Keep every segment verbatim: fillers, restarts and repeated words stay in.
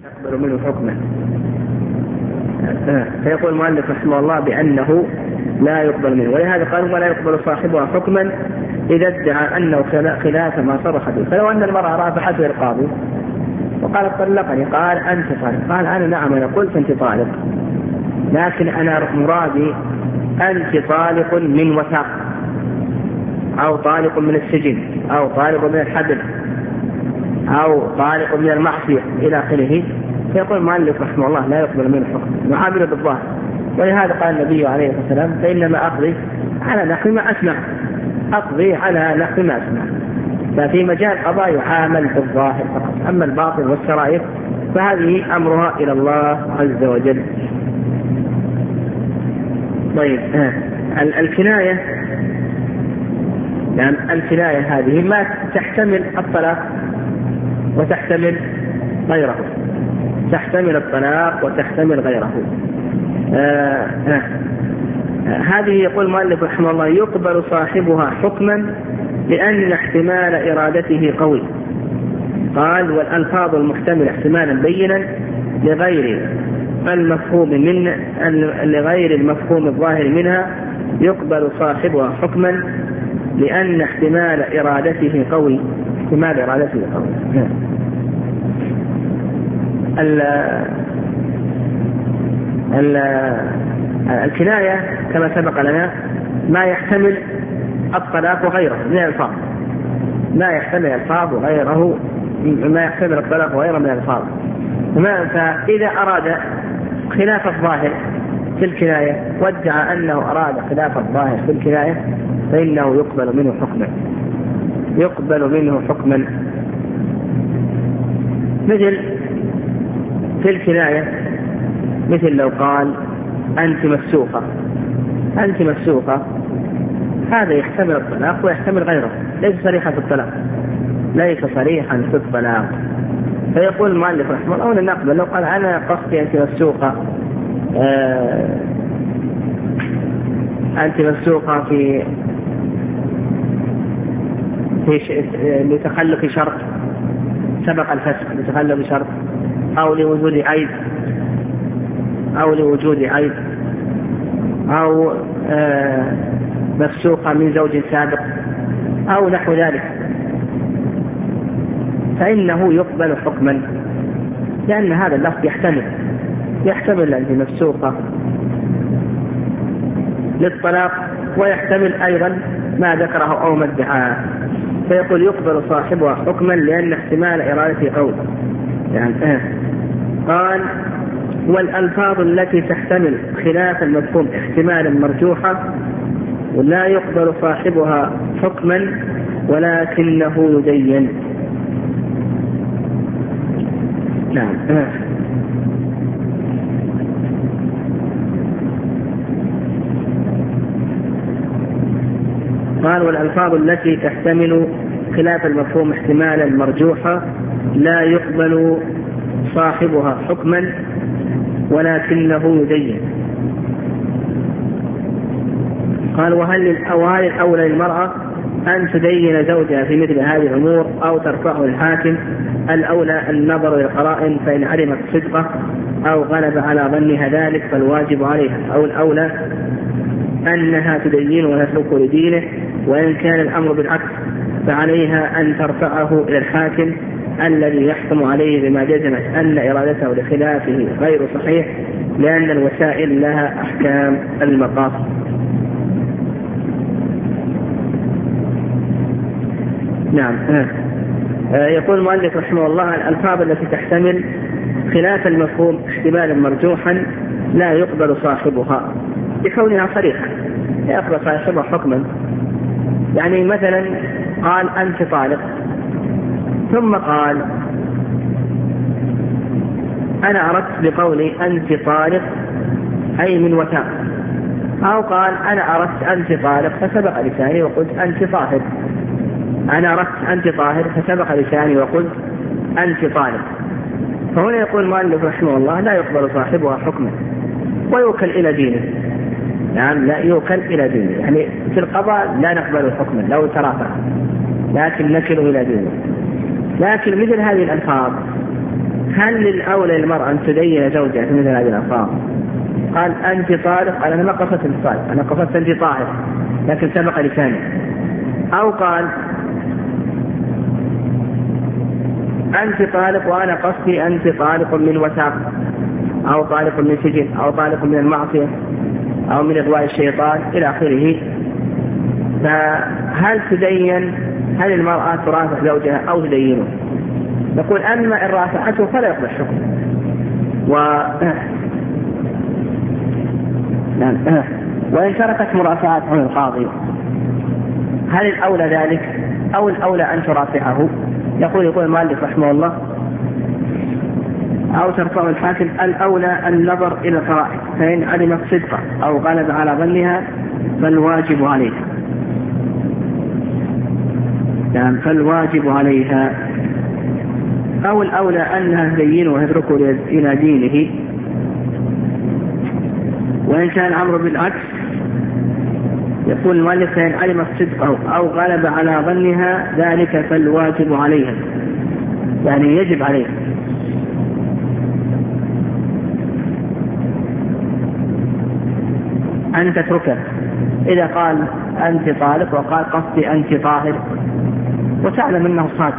يقبل منه حكما. فيقول المؤلف رحمه الله بأنه لا يقبل منه، ولهذا قال ولا يقبل صاحبها حكما إذا ادعى أنه خلاف ما صرح به. فلو أن المرأة رافعته إلى القاضي وقالت طلقني، قال أنت طالق، قال أنا نعم أنا قلت أنت طالق، لكن أنا مرادي أنت طالق من وثاق، أو طالق من السجن، أو طالق من الحبل، أو طالق من المعصية إلى آخره. فيقول المؤلف رحمه الله لا يقبل منه حكم، معامله بالظاهر. ولهذا قال النبي عليه الصلاة والسلام فإنما أقضي على نحو ما أسمع، أقضي على نحو ما أسمع. ففي مجال القضاء يعامل بالظاهر فقط، أما الباطن والسرائر فهذه أمرها إلى الله عز وجل. طيب آه. الكناية، يعني الكناية هذه ما تحتمل الطلاق وتحتمل غيره، تحتمل الطلاق وتحتمل غيره. آه آه. آه. هذه يقول المؤلف رحمه الله يقبل صاحبها حكما لأن احتمال إرادته قوي. قال والألفاظ المحتمل احتمالا بينا لغير المفهوم من لغير المفهوم الظاهر منها يقبل صاحبها حكما لأن احتمال إرادته قوي. احتمال إرادته قوي. ال ال الكناية كما سبق لنا ما يحتمل الطلاق وغيره من الألفاظ، ما يحتمل الألفاظ وغيره، ما يحتمل الطلاق وغيره من الألفاظ. فإذا أراد خلاف الظاهر في الكناية وادعى أنه أراد خلاف الظاهر في الكناية فإنه يقبل منه حكما، يقبل منه حكما. مثل في الكناية، مثل لو قال أنت مسوقة، أنت مسوقة، هذا يحتمل الطلاق ويحتمل غيره، ليس صريحا في الطلاق، ليس صريحا في الطلاق. فيقول المؤلف رحمه الله أولا نقبل لو قال أنا قصدي أنت مسوقة، آه أنت مسوقة في في لتخلق شرط سبق الفسق، لتخلق شرط، أو لوجود عيب، أو لوجود عيب، أو آه مسوقة من زوج سابق، أو نحو ذلك، فإنه يقبل حكما، لأن هذا اللفظ يحتمل يحتمل أنه مسوقة للطلاق ويحتمل أيضا ما ذكره أو ما ادعاه. فيقول يقبل صاحبها حكما لأن احتمال إرادته قول. يعني آه. قال والألفاظ التي تحتمل خلاف المفهوم احتمالا مرجوحا ولا يقبل صاحبها حكما ولكنه يدين. نعم آه. قال والألفاظ التي تحتمل خلاف المفهوم احتمالا مرجوحا لا يقبل صاحبها حكما ولكنه يدين. قال وهل الأولى للمرأة أن تدين زوجها في مثل هذه الأمور أو ترفعه الحاكم؟ الأولى النظر إلى القرائن، فإن علمت صدقه أو غلب على ظنها ذلك فالواجب عليها، أو الأولى أنها تدين وتترك لدينه، وإن كان الأمر بالعكس فعليها أن ترفعه إلى الحاكم الذي يحكم عليه بما جزمت أن إرادته لخلافه غير صحيح، لأن الوسائل لها أحكام المقاصد. نعم آه. آه يقول المؤلف رحمه الله الألفاظ التي تحتمل خلاف المفهوم احتمالا مرجوحا لا يقبل صاحبها بكونها صريحة، لا يقبل صاحبها حكما. يعني مثلا قال أنت طالق، ثم قال أنا أردت بقولي أنت طالق أي من وثاق، أو قال أنا أردت أنت طالق فسبق لساني وقلت أنت طاهر، أنا أردت أنت طاهر فسبق لساني وقلت أنت طالق. فهنا يقول المؤلف رحمه الله لا يقبل صاحبها حكما ويوكل إلى دينه. نعم لا يوكل إلى دينه، يعني في القضاء لا نقبل حكما لو ترافع، لكن نكل إلى دينه. لكن مثل هذه الألفاظ هل للأولى للمرأة أن تدين زوجها في مثل هذه الألفاظ؟ قال أنت طالق، قال أنا ما قصدت أنت طالق، أنا قصدت أنت طاهر لكن سبق لساني. أو قال أنت طالق وأنا قصدي أنت طالق من وثاق، أو طالق من سجن، أو طالق من المعصية، أو من إغواء الشيطان إلى آخره. فهل تدين، هل المرأة ترافع زوجها أو تدينه؟ نقول أما إن رافعته فلا يقبل الحكم. و... وإن تركت مرافعات عن القاضي هل الأولى ذلك أو الأولى أن ترافعه؟ يقول يقول المؤلف رحمه الله أو ترفع الحاكم الأولى النظر إلى القرائن، فإن علمت صدقه أو غلب على ظنها فالواجب عليها، يعني فالواجب عليها. أو الأولى أنها تدينه ويتركه إلى دينه. وإن كان الأمر بالعكس يقول المؤلف فإن علمت صدقه أو غلب على ظنها ذلك فالواجب عليها، يعني يجب عليها. أن تتركه إذا قال أنت طالق وقال قصدي أنت طاهر وتعلم أنه صادق،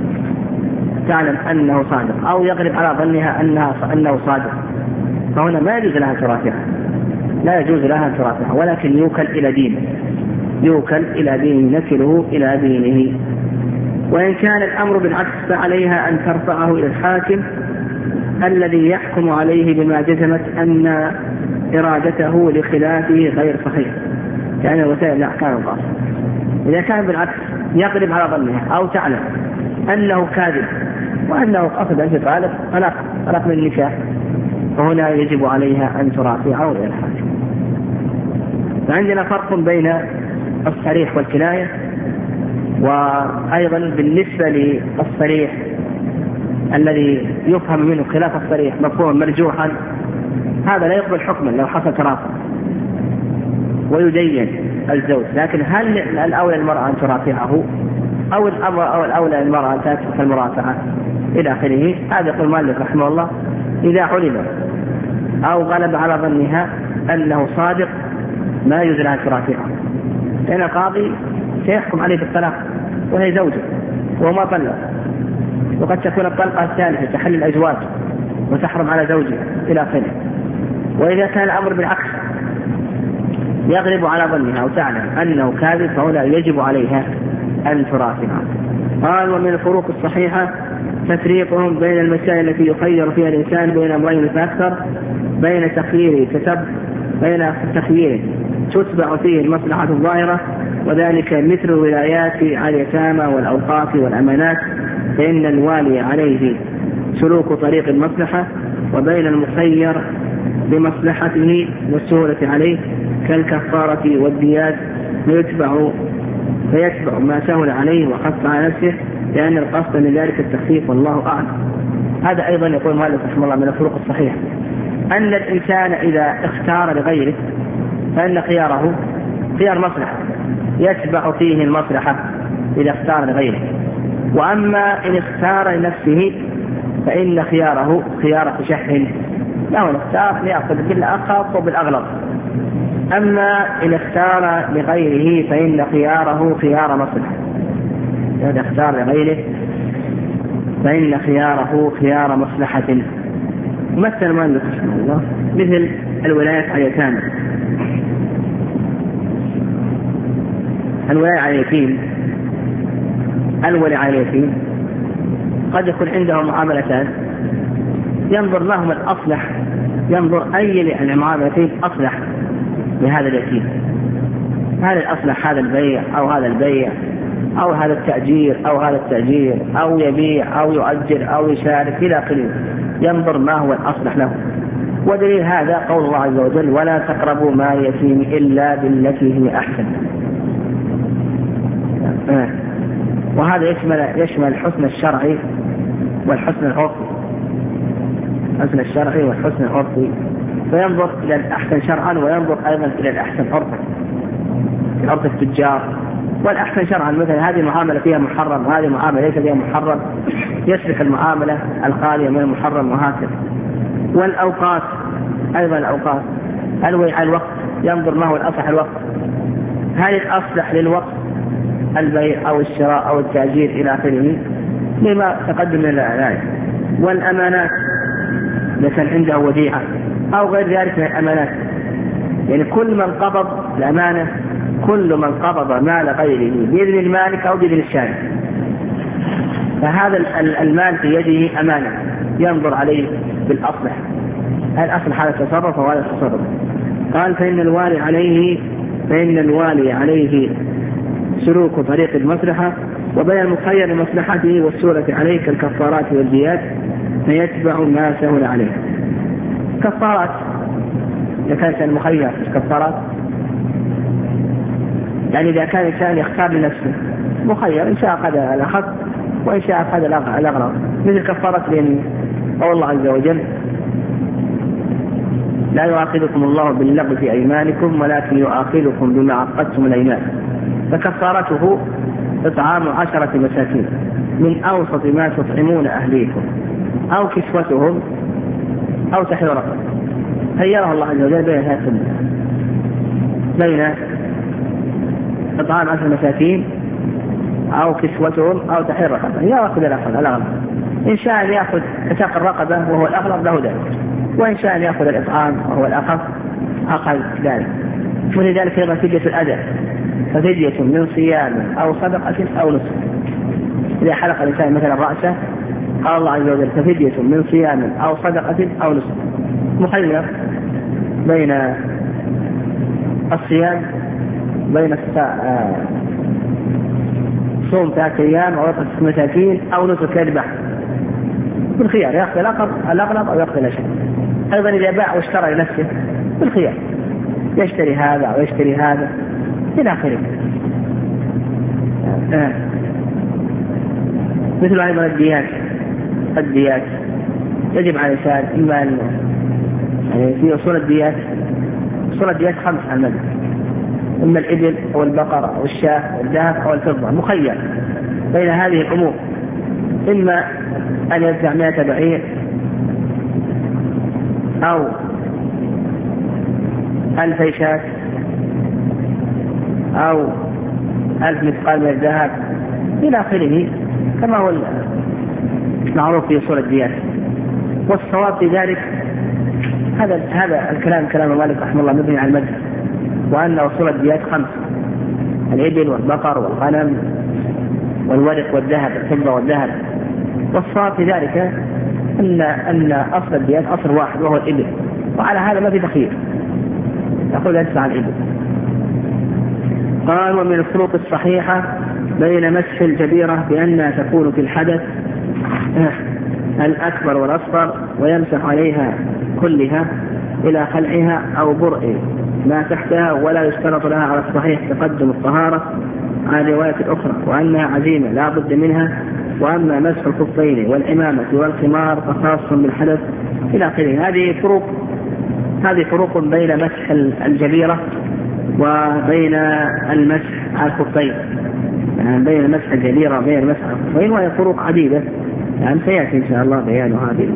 تعلم أنه صادق، أو يغلب على ظنها أنها أنه صادق، فهنا ما يجوز لها ترافعها، لا يجوز لها ترافعها، ولكن يوكل إلى دينه، يوكل إلى دينه، نكله إلى دينه. وإن كان الأمر بالعكس فعليها أن ترفعه إلى الحاكم الذي يحكم عليه بما جزمت أن إرادته لخلافه غير صحيح، يعني وسائل الأحكام القاصرة. إذا كان بالعكس يغلب على ظنها أو تعلم أنه كاذب وأنه قصد أن يطالب طلاق طلاق من النكاح، فهنا يجب عليها أن ترافعه إلى الحاكم. فعندنا فرق بين الصريح والكناية. وأيضا بالنسبة للصريح الذي يفهم منه خلاف الصريح مفهوما مرجوحا، هذا لا يقبل حكما لو حصل ترافع ويدين الزوج. لكن هل الأولى المرأة أن ترافعه أو الأمر أو الأولى المرأة أن تترك المرافعة إلى آخره؟ هذا يقول المؤلف رحمه الله إذا علم أو غلب على ظنها أنه صادق ما يجوز لها ترافعه، لأن القاضي سيحكم عليه بالطلاق وهي زوجة وما طلق، وقد تكون الطلقة الثالثة تحل الأزواج وتحرم على زوجها إلى آخره. وإذا كان الأمر بالعكس يغلب على ظنها أو تعلم أنه كاذب فهنا يجب عليها أن ترافعه. قال ومن الفروق الصحيحة تفريقهم بين المسائل التي يخير فيها الإنسان بين أمرين فأكثر، بين تخييره تتب بين تخييره تتبع فيه المصلحة الظاهرة، وذلك مثل الولايات على اليتامى والأوقاف والأمانات، فإن الوالي عليه سلوك طريق المصلحة، وبين المخير بمصلحته والسهولة عليه كالكفارة والديات فيتبع فيتبع ما سهل عليه وخف على نفسه، لأن القصد من ذلك التخفيف والله أعلم. هذا أيضا يقول مالك رحمه الله من الفروق الصحيحة أن الإنسان إذا اختار لغيره فإن خياره خيار مصلحة يتبع فيه المصلحة إذا اختار لغيره، وأما إن اختار لنفسه فإن خياره خيار تشح له الاختار ليأخذ بالأخف وبالأغلب. أما إن اختار لغيره فإن خياره خيار مصلحة، إذا اختار لغيره فإن خياره خيار مصلحة. مثل ما نقول الله مثل الولايات على اليتامى، الولاية على اليتيم، الولي على اليتيم قد يكون عندهم معاملتان ينظر لهم الأصلح، ينظر أي المعاملتين أصلح لهذا اليتيم، هل الأصلح هذا البيع أو هذا البيع أو هذا التأجير أو هذا التأجير أو يبيع أو يؤجر أو يشارك إلى آخره، ينظر ما هو الأصلح له. ودليل هذا قول الله عز وجل ولا تقربوا مال اليتيم إلا بالتي هي أحسن. وهذا يشمل يشمل الحسن الشرعي والحسن العرفي، الحسن الشرعي والحسن العرفي، فينظر إلى الأحسن شرعا وينظر أيضا إلى الأحسن عرفا، عرف التجار. والأحسن شرعا مثلا هذه معاملة فيها محرم وهذه معاملة ليس فيها محرم، يسلك المعاملة الخالية من المحرم وهكذا. والأوقات أيضا، الأوقات أنوي على الوقت، ينظر ما هو الأصلح الوقت، هل الأصلح للوقت البيع أو الشراء أو التأجير إلى آخره لما تقدم من الآيات. والأمانات إذا كان عنده وديعة أو غير ذلك من الأمانات، يعني كل من قبض الأمانة، كل من قبض مال غيره بإذن المالك أو بإذن الشارع، فهذا المال في يده أمانة ينظر عليه بالأصلح، هل أصلح هذا التصرف أو هذا التصرف. قال فإن الوالي عليه فإن الوالي عليه سلوك طريق المصلحة وبين المخير لمصلحته والسورة عليه كالكفارات والديات فيتبع ما سهل عليه. كفارات إذا كان المخير كفارات، يعني إذا كان الإنسان يختار لنفسه مخير، إن شاء أخذ الأخذ وإن شاء أخذ الأغلب، مثل كفارة اليمين. قول الله عز وجل لا يؤاخذكم الله باللغو في أيمانكم ولكن يؤاخذكم بما عقدتم الأيمان، فكفارته إطعام عشرة مساكين من أوسط ما تطعمون أهليكم أو كسوتهم أو تحرير رقبة. خيره الله عز وجل بين هذه بين إطعام عشرة مساكين أو كسوتهم أو تحرير رقبة، يأخذ الأخذ الأغلب. إن شاء أن يأخذ عتاق الرقبة وهو الأغلب له ذلك، وإن شاء أن يأخذ الإطعام وهو الأخف أقل ذلك. ولذلك أيضا فدية الأذى، ففدية من صيام أو صدقة أو نسك. إذا حلق الإنسان مثلا رأسه قال الله عز وجل ففدية من صيام أو صدقة أو نسك، مخير بين الصيام بين صوم ثلاثة أيام أو يطعم مساكين أو نسك يذبح، بالخيار يأخذ الأغلب أو يأخذ الأشد. أيضا إذا باع واشترى لنفسه بالخيار، يشتري هذا أو يشتري هذا إلى آخره. آه. مثل أيضا الديات، الديات يجب على الإنسان إما أن يعني في أصول الديات، أصول الديات خمس على المذهب، إما الإبل أو البقرة أو الشاة أو الذهب أو الفضة، مخير بين هذه الأمور، إما أن يدفع مئة بعير أو ألف شاة أو ألف مثقال من الذهب إلى آخره، كما هو معروف في أصول الديات. والصواب في ذلك هذا هذا الكلام كلام مالك رحمه الله مبني على المذهب، وأن أصول الديات خمس: الإبل والبقر والغنم والورق والذهب، الفضة والذهب. والصواب في ذلك أن أن أصل الديات أصل واحد وهو الإبل، وعلى هذا ما في تخيير، يقول يدفع الإبل. قال ومن الفروق الصحيحة بين مسح الجبيرة بأنها تكون في الحدث الأكبر والأصغر ويمسح عليها كلها إلى خلعها أو برء ما تحتها، ولا يشترط لها على الصحيح تقدم الطهارة على رواية أخرى، وأنها عزيمة لا بد منها. وأما مسح الخفين والعمامة والخمار فخاص بالحدث إلى آخره. هذه فروق هذه فروق بين مسح الجبيرة وبين المسح على الخفين، يعني بين مسح الجبيرة وبين مسح الخفين، وهي فروق عديدة يعني سيأتي إن شاء الله بيان هذه.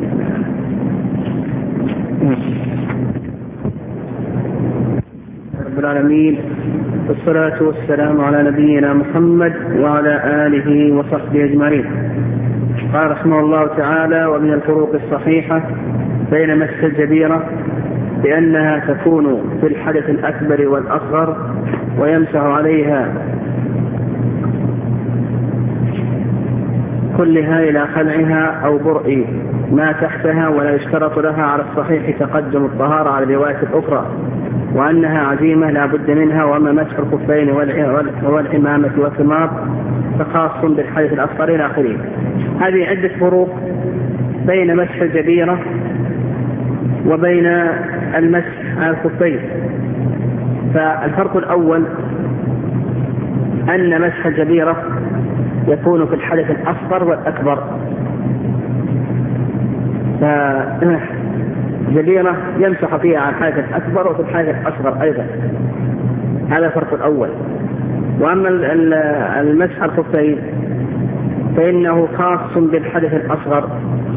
رب العالمين، والصلاة والسلام على نبينا محمد وعلى آله وصحبه أجمعين. قال رحمه الله تعالى ومن الفروق الصحيحة بين مسح الجبيرة بأنها تكون في الحدث الأكبر والأصغر ويمسح عليها كلها إلى خلعها أو برء ما تحتها، ولا يشترط لها على الصحيح تقدم الطهارة على الرواية الأخرى، وأنها عزيمة لا بد منها. وأما مسح الخفين والعمامة والخمار فخاص بالحدث الأصغر إلى آخره. هذه عدة فروق بين مسح الجبيرة وبين المسح على الخفين. فالفرق الأول أن مسح الجبيرة يكون في الحدث الأصغر والأكبر، فالجبيرة يمسح فيها على الحدث الأكبر وفي الحدث الأصغر أيضا، هذا الفرق الأول. وأما المسح على الخفين فإنه خاص بالحدث الأصغر،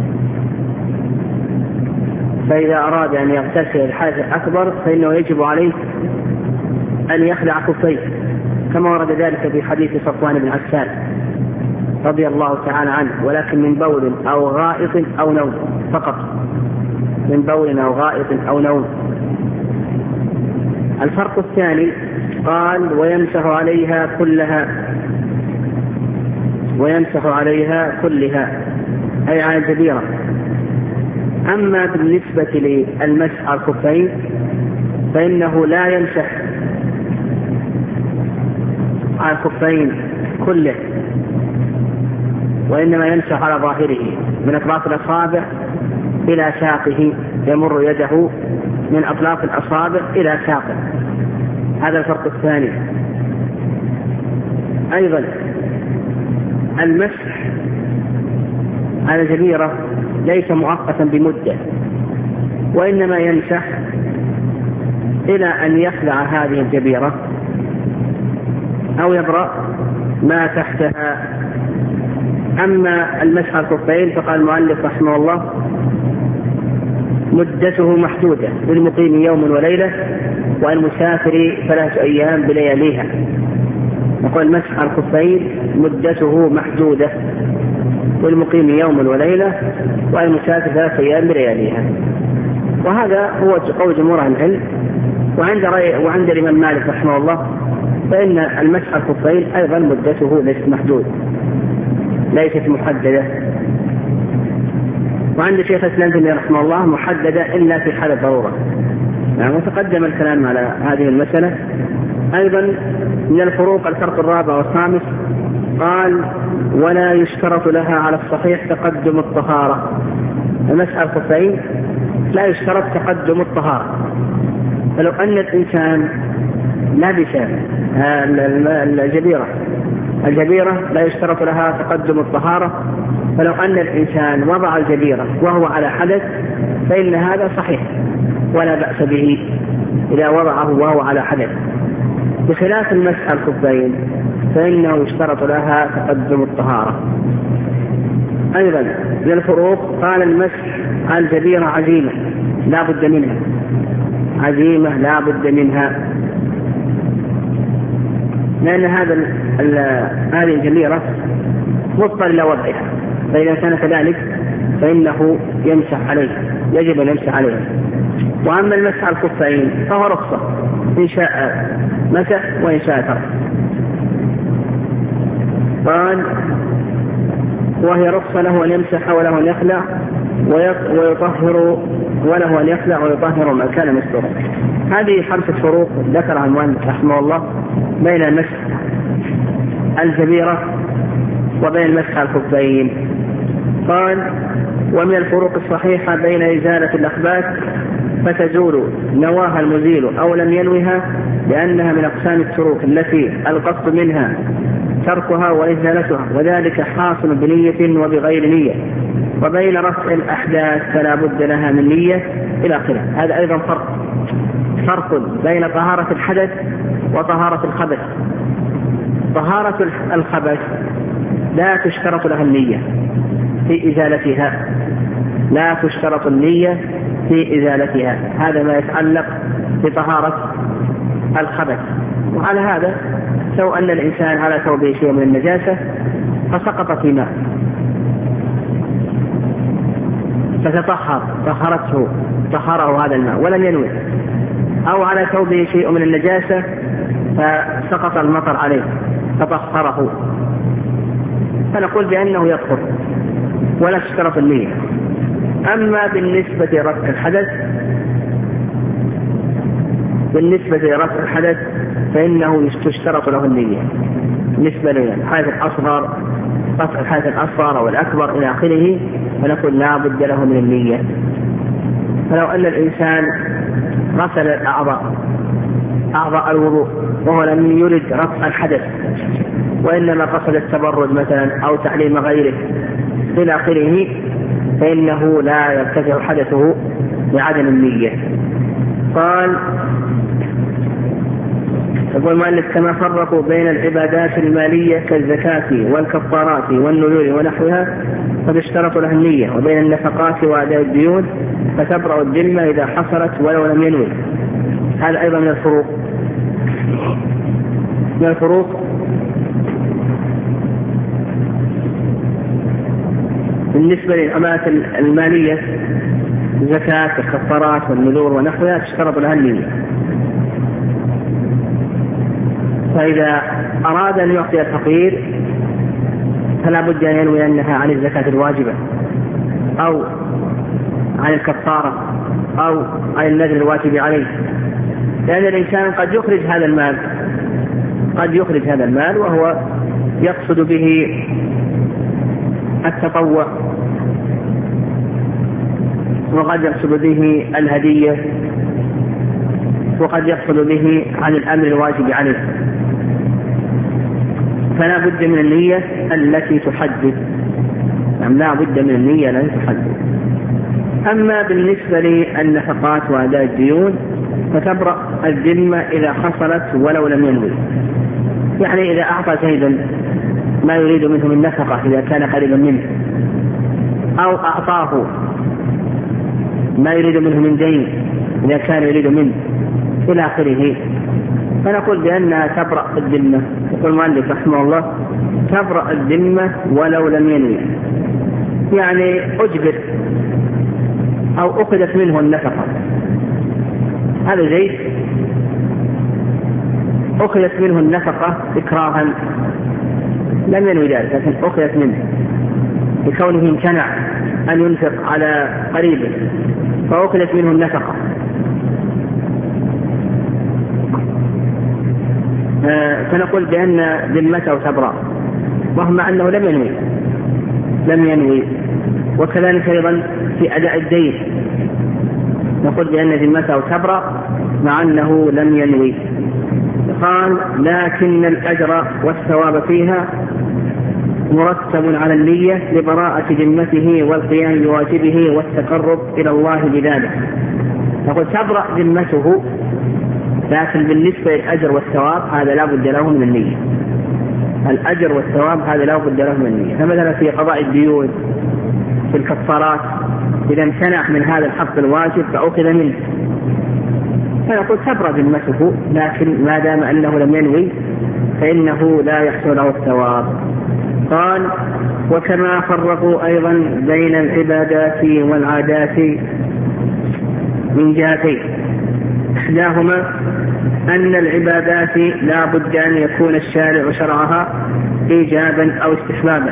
فإذا أراد أن يغتسل الحدث الأكبر فإنه يجب عليه أن يخلع خفيه، كما ورد ذلك في حديث صفوان بن عسال رضي الله تعالى عنه، ولكن من بول أو غائط أو نوم فقط، من بول أو غائط أو نوم. الفرق الثاني قال ويمسح عليها كلها، ويمسح عليها كلها أي على الجبيرة. أما بالنسبة للمسح على الخفين فإنه لا يمسح على الخفين كله، وإنما يمسح على ظاهره من أطراف الأصابع إلى ساقه، يمر يده من أطراف الأصابع إلى ساقه. هذا الفرق الثاني. أيضا المسح على الجبيرة ليس مؤقتا بمدة، وإنما يمسح إلى أن يخلع هذه الجبيرة أو يبرأ ما تحتها. أما المسح على الخفين فقال المؤلف رحمه الله مدته محدودة، للمقيم يوم وليلة والمسافر ثلاثة أيام بلياليها. نقول المسح على الخفين مدته محدودة، والمقيم يوم وليلة والمسافر ثلاثة أيام بلياليها. وهذا هو قول جمهور أهل العلم. وعند رأي وعند الإمام مالك رحمه الله فإن المسح على الخفين أيضا مدته ليست محدود، ليست محددة. وعند شيخ الإسلام ابن تيمية رحمه الله محددة إلا في حالة ضرورة. يعني وتقدم الكلام على هذه المسألة. أيضا من الفروق الفرق الرابع والخامس قال ولا يشترط لها على الصحيح تقدم الطهارة. المسح على الخفين لا يشترط تقدم الطهارة، فلو أن الإنسان لبس الجبيرة الجبيرة لا يشترط لها تقدم الطهارة، فلو أن الإنسان وضع الجبيرة وهو على حدث فإن هذا صحيح ولا بأس به إذا وضعه وهو على حدث، بخلاف المسح على الخفين فإنه يشترط لها تقدم الطهارة. أيضا من الفروق قال المسح على الجبيرة عزيمة لا بد منها، عزيمة لا بد منها، لأن هذا هذه الجبيرة مضطر إلى وضعها، فإذا كان كذلك فإنه يمسح عليه، يجب أن يمسح عليه. وأما المسح على الخفين فهو رخصة، إن شاء مسح وإن شاء ترك. قال وهي رخصة له أن يمسح وله أن يخلع ويطهر، وله أن يخلع ويطهر ما كان مستورا. هذه خمسة فروق ذكرها المؤلف رحمه الله بين المسح الجبيرة وبين المسح على الخفين. قال ومن الفروق الصحيحة بين إزالة الأخباث فتزول نواها المزيل أو لم ينوها، لأنها من أقسام التروك التي القصد منها تركها وإزالتها، وذلك حاصل بنية وبغير نية. وبين رفع الأحداث فلا بد لها من نية إلى آخره. هذا أيضا فرق فرق بين طهارة الحدث وطهارة الخبث. طهارة الخبث لا تشترط لها النية في إزالتها، لا تشترط النية في إزالتها. هذا ما يتعلق بطهارة الخبث. وعلى هذا لو أن الإنسان على ثوبه شيء من النجاسة فسقط في ماء فتطهر طهرته طهره هذا الماء ولم ينوي، أو على ثوبه شيء من النجاسة فسقط المطر عليه فطهره، فنقول بأنه يطهر ولا تشترط النية. أما بالنسبة لرفع الحدث بالنسبة لرفع الحدث فإنه تشترط له النية بالنسبة للحدث الأصغر، رفع الحدث الأصغر أو الأكبر إلى آخره، فنقول لا بد له من النية. فلو أن الإنسان غسل الأعضاء أعضاء الوضوء وهو لم يرد رفع الحدث وإنما قصد التبرد مثلا أو تعليم غيره إلى آخره، فإنه لا يرتفع حدثه بعدم النية. قال يقول المؤلف كما فرقوا بين العبادات المالية كالزكاة والكفارات والنذور ونحوها فباشترطوا لها النية، وبين النفقات وأداء الديون فتبرأ الذمة إذا حصلت ولو لم ينوي. هذا أيضا من الفروق من الفروق بالنسبة للعبادات المالية الزكاة والكفارات والنذور ونحوها تشترط لها النية. فإذا أراد أن يعطي الفقير فلا بد أن ينوي أنها عن الزكاة الواجبة أو عن الكفارة أو عن النذر الواجب عليه، لأن الإنسان قد يخرج هذا المال قد يخرج هذا المال وهو يقصد به التطوع، وقد يقصد به الهدية، وقد يقصد به عن الأمر الواجب عليه، فلا بد من النية التي تحدد، يعني لا بد من النية التي تحدد. أما بالنسبة للنفقات وأداء الديون فتبرأ الذمة إذا حصلت ولو لم ينوي. يعني إذا أعطى زيدا ما يريد منه من نفقة إذا كان قريبا منه، أو أعطاه ما يريد منه من دين إذا كان يريد منه إلى آخره، فنقول بأنها تبرأ الذمة. يقول المؤلف رحمه الله تبرأ الذمة ولو لم ينوي، يعني أجبر أو أخذت منه النفقة. هذا زيد أخذت منه النفقة إكراها لم ينوي ذلك، لكن أخذت منه لكونه امتنع أن ينفق على قريبه فأخذت منه النفقة، فنقول بأن ذمته تبرأ وهم أنه لم ينوي لم ينوي وكذلك أيضا في أداء الدين نقول بأن ذمته تبرأ مع أنه لم ينوي. قال لكن الأجر والثواب فيها مرتب على النية لبراءة ذمته والقيام بواجبه والتقرب إلى الله بذلك. نقول تبرأ ذمته، لكن بالنسبة للأجر والثواب هذا لا بد له من النية. الأجر والثواب هذا لا بد له من النية. فمثلا في قضاء الديون في الكفارات إذا امتنع من هذا الحق الواجب فأخذ منه، فنقول تبرأ ذمته، لكن ما دام أنه لم ينوي فإنه لا يحصل له الثواب. قال وكما فرقوا أيضا بين العبادات والعادات من جهتين، إحداهما أن العبادات لا بد أن يكون الشارع شرعها إيجابا أو استحبابا،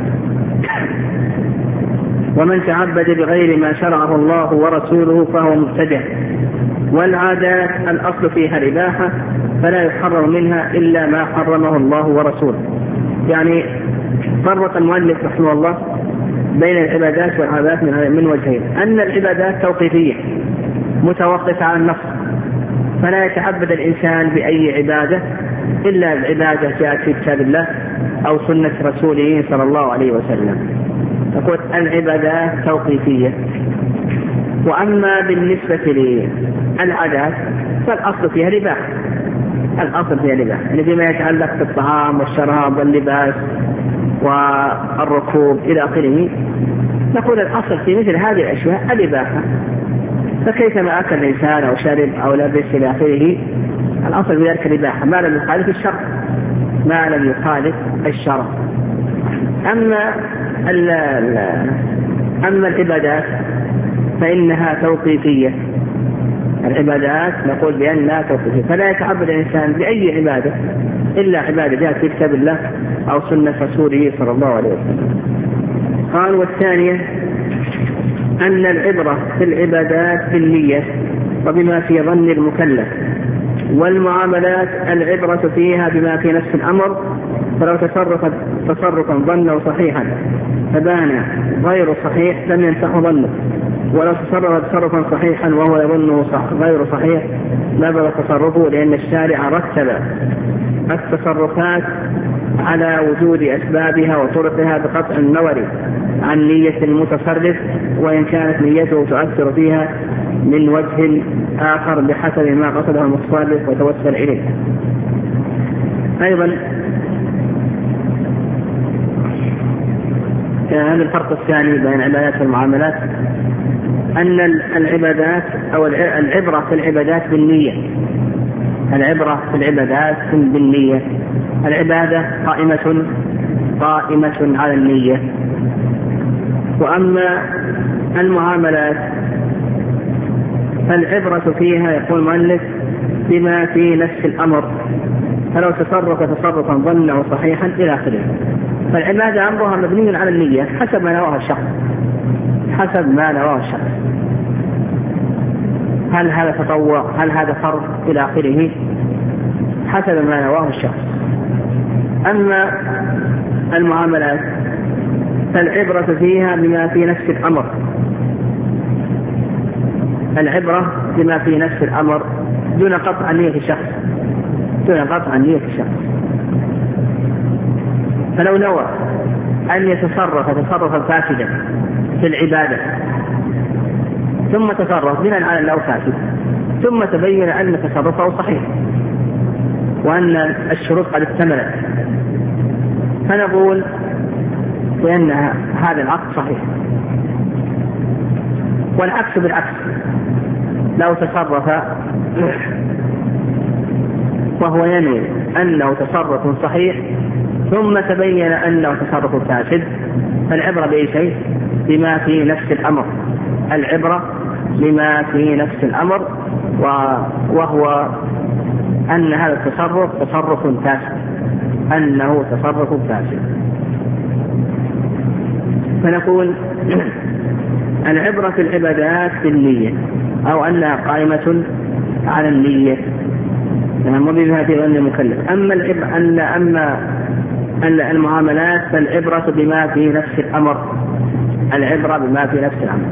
ومن تعبد بغير ما شرعه الله ورسوله فهو مبتدع. والعادات الأصل فيها الإباحة فلا يحرم منها إلا ما حرمه الله ورسوله. يعني فرق المؤلف رحمه الله بين العبادات والعادات من وجهين، أن العبادات توقيفية متوقفة على النص، فلا يتعبد الإنسان بأي عبادة إلا العبادة جاءت في كتاب الله أو سنة رسوله صلى الله عليه وسلم. تقول العبادات توقيفية. وأما بالنسبة للعادات فالأصل فيها الإباحة، الأصل فيها الإباحة يعني فيما يتعلق بالطعام والشراب واللباس والركوب إلى آخره، نقول الأصل في مثل هذه الأشياء الإباحة. فكيفما أكل الإنسان أو شرب أو لبس إلى آخره الأصل في ذلك الإباحة ما لم يخالف الشرع ما لم يخالف الشرع. أما أما العبادات فإنها توقيفية، العبادات نقول بأنها توقيفية، فلا يتعبد الإنسان بأي عبادة إلا عبادة جاءت في كتاب الله أو سنة رسوله صلى الله عليه وسلم. قال والثانية أن العبرة في العبادات بالنية وبما في ظن المكلف، والمعاملات العبرة فيها بما في نفس الأمر، فلو تصرف تصرفا ظنه صحيحا فبان غير صحيح لم ينفعه ظنه، ولو تصرف تصرفا صحيحا وهو يظنه صح غير صحيح لا بد تصرفه، لأن الشارع رتب التصرفات على وجود أسبابها وطرقها بقطع النظر عن نية المتصرف، وإن كانت نيته تؤثر فيها من وجه آخر بحسب ما قصده المتصرف وتوسل إليه. أيضا هذا الفرق الثاني بين العبادات والمعاملات، أن العبادات أو العبرة في العبادات بالنية. العبرة في العبادات بالنية. العبادة قائمة قائمة على النية. وأما المعاملات فالعبرة فيها يقول المؤلف بما في نفس الأمر، فلو تصرف تصرفا ظنه صحيحا إلى آخره. فالعبادة أمرها مبني على النية حسب ما نواه الشخص، حسب ما نواه الشخص، هل هذا تطوع، هل هذا فرض إلى آخره، حسب ما نواه الشخص. أما المعاملات فالعبرة فيها بما في نفس الأمر، العبرة بما في نفس الأمر دون قطع نية الشخص، دون قطع نية الشخص. فلو نوى أن يتصرف تصرفا فاسدا في العبادة ثم تصرف بناء على أنه فاسد، ثم تبين أن تصرفه صحيح وأن الشروط قد اكتملت، فنقول بأن هذا العقد صحيح. والعكس بالعكس، لو تصرف وهو ينوي أنه تصرف صحيح ثم تبين أنه تصرف فاسد، فالعبرة بأي شيء؟ بما في نفس الأمر. العبرة بما في نفس الأمر، وهو أن هذا التصرف تصرف فاسد، أنه تصرف فاسد. فنقول العبرة في العبادات بالنية، أو أنها قائمة على النية وبها في ظن المكلف. أما أن أما المعاملات فالعبرة بما في نفس الأمر، العبرة بما في نفس الأمر.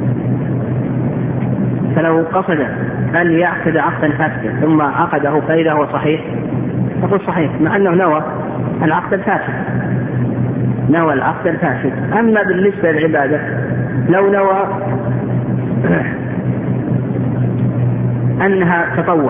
فلو قصد أن يعقد عقدا فاسدا ثم عقده فإذا هو صحيح نقول صحيح، مع أنه نوى العقد الفاسد، نوى العقد الفاسد. أما بالنسبة للعبادة لو نوى أنها تطوع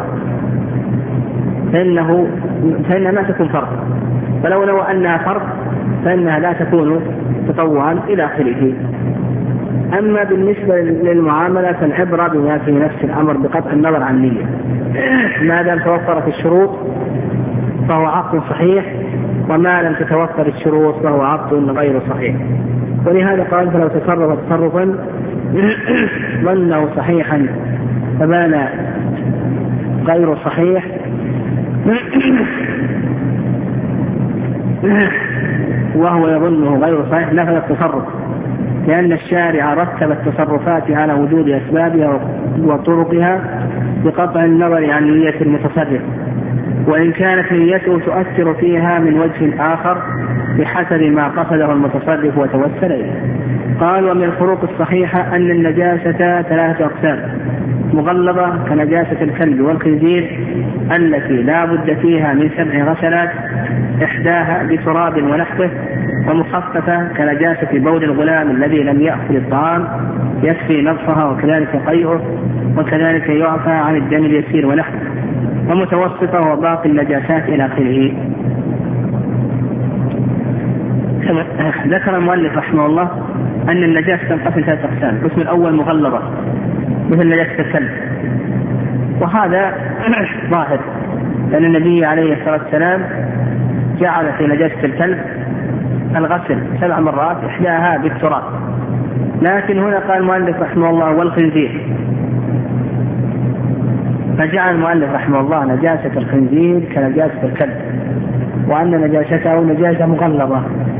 فإنه فإنها ما تكون فرض، فلو نوى أنها فرض فإنها لا تكون تطوعا إلى آخره. أما بالنسبة للمعاملة فالعبرة بما في نفس الأمر بقطع النظر عن النية، ما دام توفرت الشروط فهو عقد صحيح، وما لم تتوفر الشروط فهو عقد غير صحيح. ولهذا قال فلو تصرف تصرفا ظنه صحيحا فبان غير صحيح وهو يظنه غير صحيح نفذ التصرف، لأن الشارع رتب التصرفات على وجود أسبابها وطرقها بقطع النظر عن نية المتصرف، وإن كانت نيته تؤثر فيها من وجه آخر بحسب ما قصده المتصرف وتوسل إليه. قال ومن الفروق الصحيحة أن النجاسة ثلاثة أقسام: مغلظة كنجاسة الكلب والخنزير التي لا بد فيها من سبع غسلات إحداها بتراب ونحوه، ومخففة كنجاسة بول الغلام الذي لم يأكل الطعام يكفي نظفها وكذلك قيئه وكذلك يعفى عن الدم اليسير ونحوه، ومتوسطة وباقي النجاسات إلى آخره. ذكر المؤلف رحمه الله أن النجاسة تنقسم ثلاثة أقسام. القسم الأول مغلظة مثل نجاسة الكلب، وهذا ظاهر لأن النبي عليه الصلاة والسلام جعل في نجاسة الكلب الغسل سبع مرات إحداها بالتراب. لكن هنا قال المؤلف رحمه الله والخنزير، فجعل المؤلف رحمه الله نجاسة الخنزير كنجاسة الكلب، وأن نجاسته نجاسة مغلظة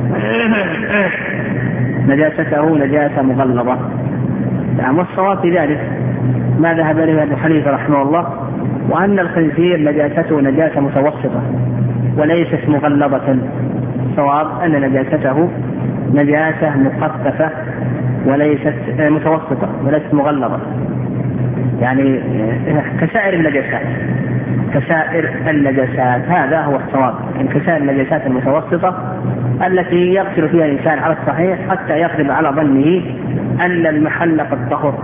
نجاسته نجاسة مغلظة. يعني والصواب في ذلك ما ذهب إليه أبو حنيفة رحمه الله، وأن الخنزير نجاسته نجاسة متوسطة وليست مغلظة. الصواب أن نجاسته نجاسة مخففة وليست متوسطة وليست مغلظة، يعني كسائر النجاسات كسائر النجاسات هذا هو الصواب، يعني كسائر النجاسات المتوسطة التي يغسل فيها الإنسان على الصحيح حتى يغلب على ظنه أن المحل قد طهر،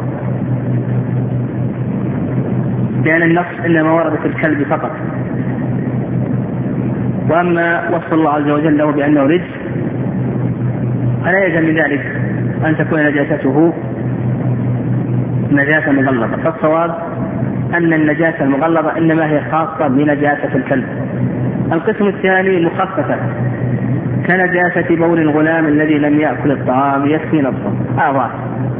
لأن النص إنما ورد في الكلب فقط. وأما وصف الله عز وجل له بأنه رجس فلا يلزم من ذلك أن تكون نجاسته نجاسة مغلظة. فالصواب أن النجاسة المغلظة إنما هي خاصة بنجاسة الكلب. القسم الثاني مخصصة كنجاسة بول الغلام الذي لم يأكل الطعام يكفي نظفه. آه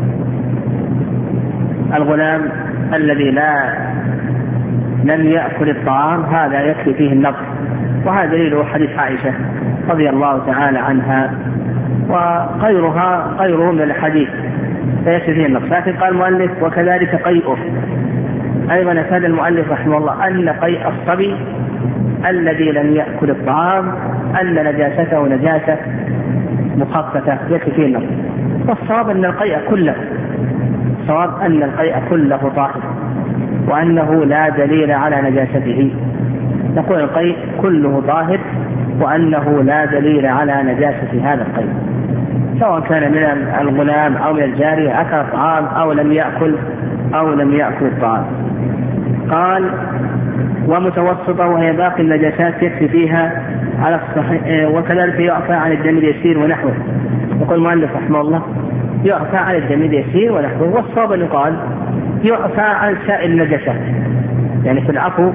الغلام الذي لا لم يأكل الطعام هذا يكفي فيه النظف، وهذا دليل حديث عائشة رضي الله تعالى عنها وغيرها غيره من الحديث فيكفي فيه النظف. لكن قال المؤلف وكذلك قيئه. أيضا أفاد المؤلف رحمه الله أن قيء الصبي الذي لم يأكل الطعام أن نجاسته نجاسة مخففة يكفي فيه النظف. والصواب أن القيء كله الصواب أن القيء كله طاهر وأنه لا دليل على نجاسته. نقول القيء كله طاهر وأنه لا دليل على نجاسة هذا القيء، سواء كان من الغلام أو من الجارية أكل الطعام أو لم يأكل أو لم يأكل الطعام. قال ومتوسطة وهي باقي النجاسات يكفي فيها على الصحيح، وكذلك يعفى عن الدم اليسير ونحوه. يقول المؤلف رحمه الله يعفى عن الدم اليسير ونحوه، والصواب أن يقال يعفى عن سائر النجاسات. يعني في العفو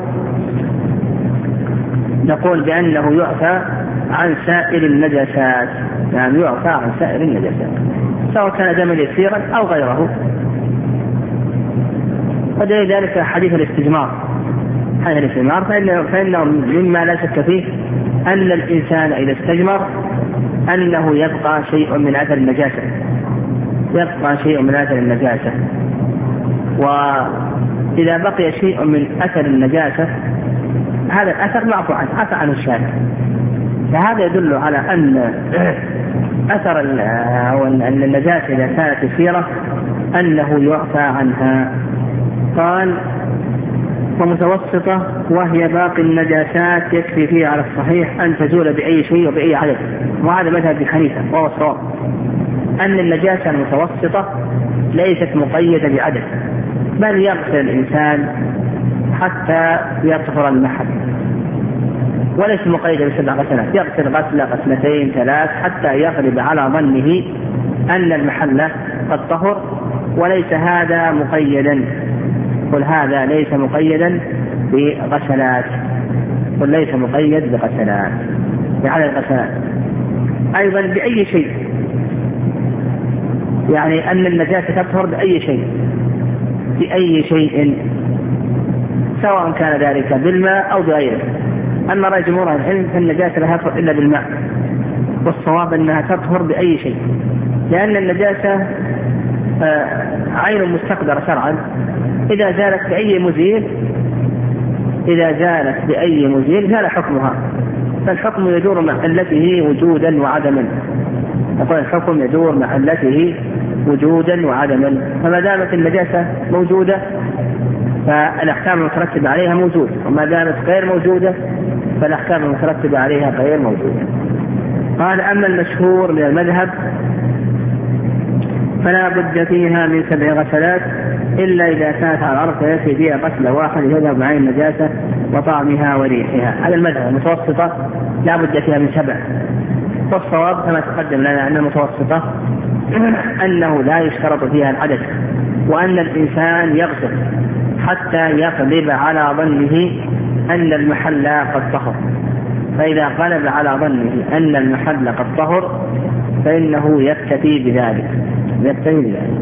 نقول بأنه يعفى عن سائر النجاسات، يعني يعفى عن سائر النجاسات سواء كان دما يسيرا أو غيره. ودليل ذلك حديث الاستجمار حديث الاستجمار فإنه, فإنه مما لا شك فيه أن الإنسان إذا استجمر أنه يبقى شيء من أثر النجاسة يبقى شيء من أثر النجاسة وإذا بقي شيء من أثر النجاسة هذا الأثر معفو عنه عفى عنه الشارع. فهذا يدل على أن أثر أو أن النجاسة إذا كانت يسيرة أنه يعفى عنها. قال ومتوسطة وهي باقي النجاسات يكفي فيها على الصحيح أن تزول بأي شيء وبأي عدد. وهذا مذهب ابن حنيفة وهو الصواب أن النجاسة المتوسطة ليست مقيدة بعدد، بل يغسل الإنسان حتى يطهر المحل، وليس مقيدة بسبع غسلات، يغسل غسلة غسلتين ثلاث حتى يغلب على ظنه أن المحل قد طهر، وليس هذا مقيدا. قل هذا ليس مقيدا بغسلات، قل ليس مقيد بغسلات بعدد غسلات. أيضا بأي شيء، يعني أن النجاسة تطهر بأي شيء بأي شيء سواء كان ذلك بالماء أو بغيره. أما رأي جمهور العلم فالنجاسة لا تطهر إلا بالماء، والصواب أنها تطهر بأي شيء، لأن النجاسة عين مستقدرة شرعا، إذا زالت بأي مزيل إذا زالت بأي مزيل زال حكمها، فالحكم يدور مع علته وجودا وعدما. نقول الحكم يدور مع علته وجودا وعدما، فما دامت النجاسة موجودة فالأحكام المترتبة عليها موجودة، وما دامت غير موجودة فالأحكام المترتبة عليها غير موجودة. قال أما المشهور من المذهب فلا بد فيها من سبع غسلات إلا إذا كانت على الأرض فيكفي فيها غسلة واحدة يذهب عن النجاسة وطعمها وريحها. على المذهب المتوسطة لا بد فيها من سبع، والصواب كما تقدم لنا أن المتوسطة أنه لا يشترط فيها العدد، وأن الإنسان يغسل حتى يغلب على ظنه أن المحل قد طهر، فإذا غلب على ظنه أن المحل قد طهر فإنه يكتفي بذلك يكتفي بذلك.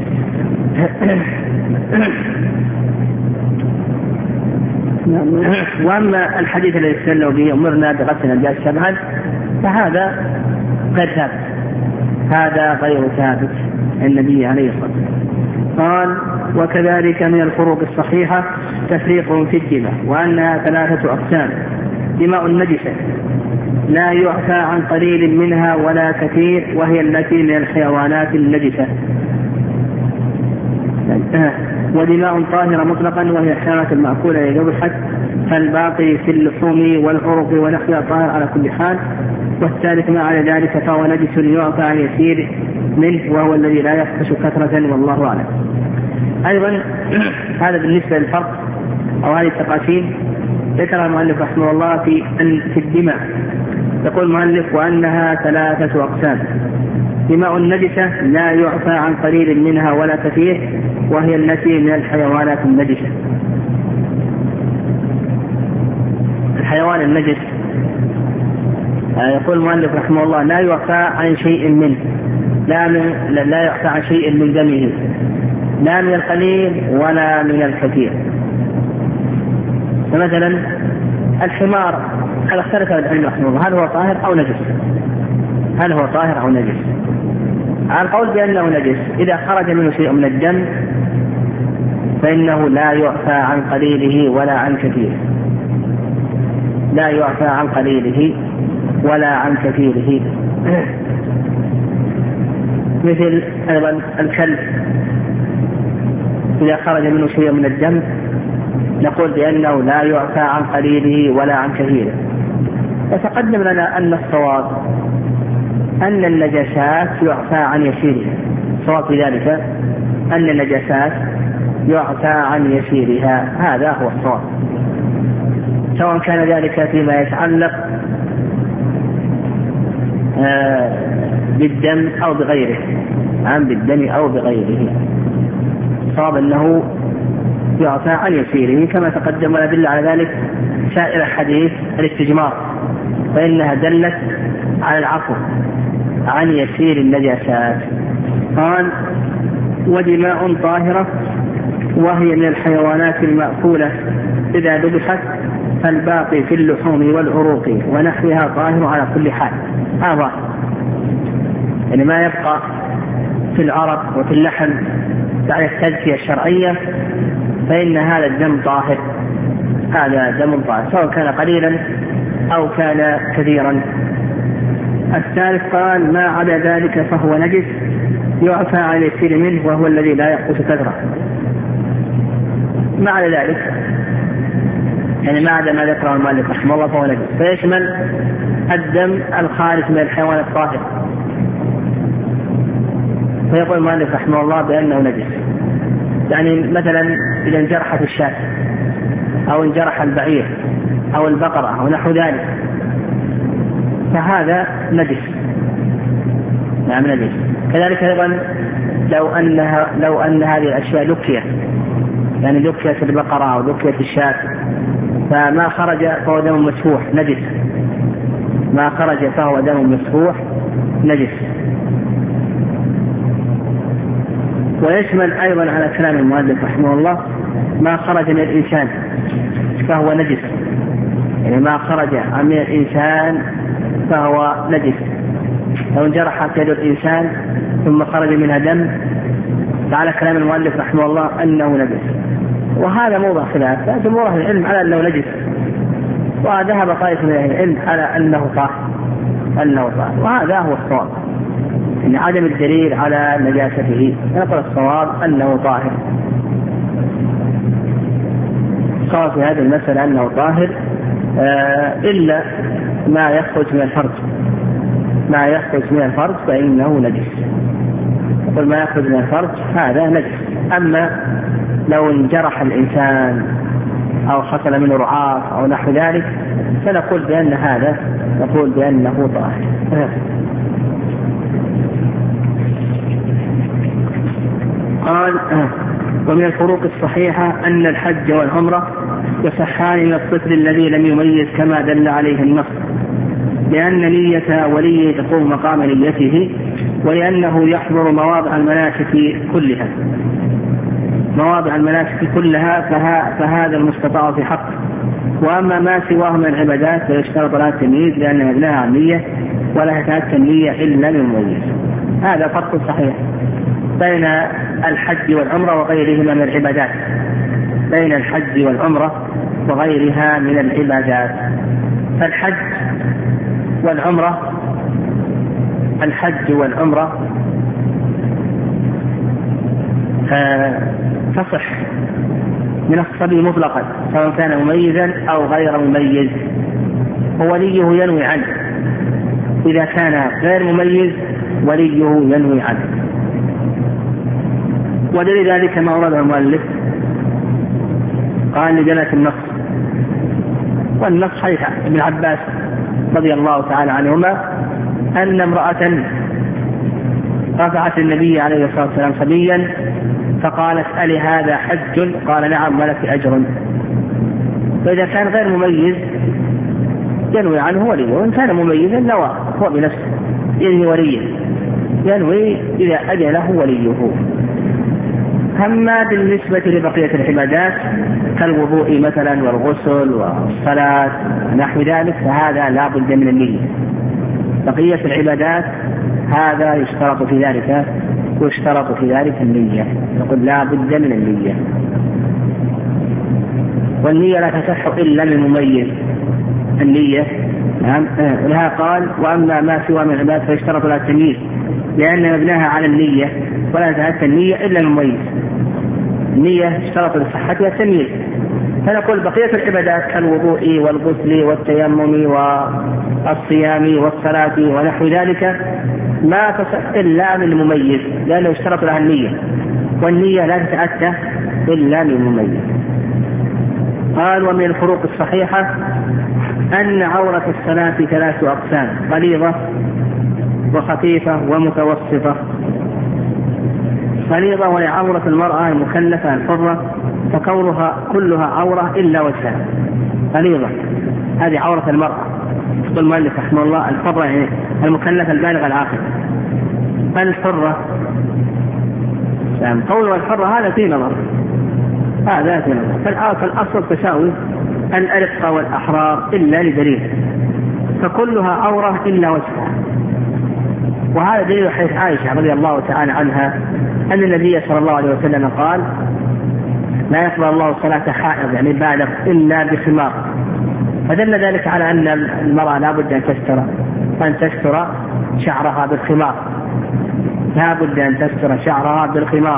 وأما الحديث الذي استدلوا به أمرنا بغسل النجاسة سبعا فهذا غير ثابت، هذا غير ثابت النبي عليه الصلاة والسلام. قال وكذلك من الفروق الصحيحة تفريق في الدماء، وأنها ثلاثة أقسام: دماء النجسة لا يعفى عن قليل منها ولا كثير، وهي التي من الحيوانات النجسة، ودماء طاهرة مطلقا وهي الحيوانات المأكولة يذبحت، فالباقي في اللحوم والعرق ونحوها طاهر على كل حال. والثالث ما على ذلك فهو نجس يعفى عن يسير منه، وهو الذي لا يفحش كثرة والله أعلم. أيضا هذا بالنسبة للفرق أو هذه التقاسيم ذكر المؤلف رحمه الله في في الدماء. يقول المؤلف وأنها ثلاثة أقسام: دماء النجسة لا يعفى عن قليل منها ولا كثير، وهي التي من الحيوانات النجسة. الحيوان النجس يقول المؤلف رحمه الله لا يعفى عن شيء منه، لا من لا يعفى عن شيء من دمه، لا من القليل ولا من الكثير. فمثلا الحمار هذا اختلف العلم رحمه الله هل هو طاهر أو نجس، هل هو طاهر أو نجس. على القول بأنه نجس إذا خرج منه شيء من الدم فإنه لا يعفى عن قليله ولا عن كثيره، لا يعفى عن قليله ولا عن كثيره. مثل أيضا الكلب إذا خرج منه شيء من الدم نقول بأنه لا يعفى عن قليله ولا عن كثيره. وتقدم لنا أن الصواب أن النجاسات يعفى عن يسيرها، الصواب في ذلك أن النجاسات يعفى عن يسيرها، هذا هو الصواب، سواء كان ذلك فيما يتعلق بالدم أو بغيره، عن بالدم أو بغيره. الصواب أنه يعفى عن يسيره، كما تقدم ويدل على ذلك سائر حديث الاستجمار، فإنها دلت على العفو عن يسير النجاسات. قال ودماء طاهرة وهي من الحيوانات المأكولة إذا ذبحت، فالباقي في اللحوم والعروق ونحوها طاهر على كل حال. هذا يعني ما يبقى في العرق وفي اللحم بعد التزكية الشرعية فإن هذا الدم طاهر، هذا دم طاهر سواء كان قليلا أو كان كثيرا. الثالث قال ما عدا ذلك فهو نجس يعفى عن اليسير منه وهو الذي لا يحدث كثرة. ما عدا ذلك يعني ما عدا ما ذكره المؤلف رحمه الله فهو نجس، فيشمل الدم الخارج من الحيوان الطاهر. فيقول المؤلف رحمه الله بأنه نجس، يعني مثلا إذا انجرحت الشاة أو انجرح البعير أو البقرة أو نحو ذلك فهذا نجس، نعم نجس. كذلك أيضا لو أنها لو أن هذه الأشياء لكية، يعني لكية البقرة أو لكية الشاة فما خرج فهو دم مسفوح نجس، ما خرج فهو دم مسفوح نجس. ويشمل أيضا على كلام المؤلف رحمه الله ما خرج من الإنسان فهو نجس، يعني ما خرج من الإنسان فهو نجس. لو انجرحت يد الإنسان ثم خرج منها دم فعلى كلام المؤلف رحمه الله أنه نجس، وهذا موضع خلاف. جمهور أهل العلم على أنه نجس، وذهب طائفة من أهل العلم على أنه طاهر، أنه طاهر، وهذا هو الصواب، إن عدم الدليل على نجاسته. نقول الصواب أنه طاهر، الصواب في هذه المسألة أنه طاهر آه إلا ما يخرج من الفرج، ما يخرج من الفرج فإنه نجس. يقول ما يخرج من الفرج هذا نجس. أما لو انجرح الإنسان أو حصل منه رعاف أو نحو ذلك فنقول بأن هذا نقول بأنه طاهر. قال ومن الفروق الصحيحة أن الحج والعمرة يصحان من الطفل الذي لم يميز كما دل عليه النص، لأن نية ولي تقوم مقام نيته، ولأنه يحضر مواضع المناسك كلها مواضع المناسك كلها فها فهذا المستطاع في حقه. وأما ما سواه من العبادات فيشترط لها التمييز لأن مبناها عن نية ولا تتأتى النية إلا للمميز. هذا فرق صحيح بين الحج والعمرة وغيرهما من العبادات، بين الحج والعمرة وغيرها من العبادات. فالحج والعمرة الحج والعمرة تصح من الصبي مطلقا سواء كان مميزا أو غير مميز، ووليه ينوي عنه. إذا كان غير مميز وليه ينوي عنه. ودليل ذلك ما ورده المؤلف قال لدلالة النص والنص حديث ابن عباس رضي الله تعالى عنهما أن امرأة رفعت النبي عليه الصلاة والسلام صبيا فقالت ألي هذا حج؟ قال نعم ولك أجر. فإذا كان غير مميز ينوي عنه وليه، وإن كان مميزا نوى هو بنفسه ينوي وليه، ينوي إذا أجل له وليه. أما بالنسبة لبقية العبادات كالوضوء مثلا والغسل والصلاة نحو ذلك فهذا لا بد من النية. بقية العبادات هذا يشترط في ذلك يشترط في ذلك النية، نقول لا بد من النية. والنية لا تصح إلا للمميز النية. نعم. ولها قال وأما ما سوى من العبادات فيشترط لها التمييز لأن مبناها على النية ولا تأتي النية إلا المميز. النية اشترط لصحتها التمييز. فنقول بقية العبادات كالوضوء والغسل والتيمم والصيام والصلاة ونحو ذلك ما تصح إلا من المميز لأنه اشترط لها النية، والنية لا تتأتى إلا من المميز. قال ومن الفروق الصحيحة أن عورة الصلاة ثلاث أقسام: غليظة وخفيفة ومتوسطة. غليظة وهي عورة المرأة المكلفة الحرة فكونها كلها عورة إلا وجهها. غليظة هذه عورة المرأة، يقول المؤلف رحمه الله الحرة يعني المكلفة البالغة العاقل. الحرة قولها الحرة هذا في نظر هذا في نظر فالأصل تساوي الأرقة والأحرار إلا لدليل، فكلها عورة إلا وجهها. وهذا دليل حديث عائشة رضي الله تعالى عنها أن النبي صلى الله عليه وسلم قال لا يقبل الله صلاة حائض يعني بالغ إلا بخمار، فدل ذلك على أن المرأة لا بد أن تستر أن تستر شعرها بالخمار، لا بد أن تستر شعرها بالخمار.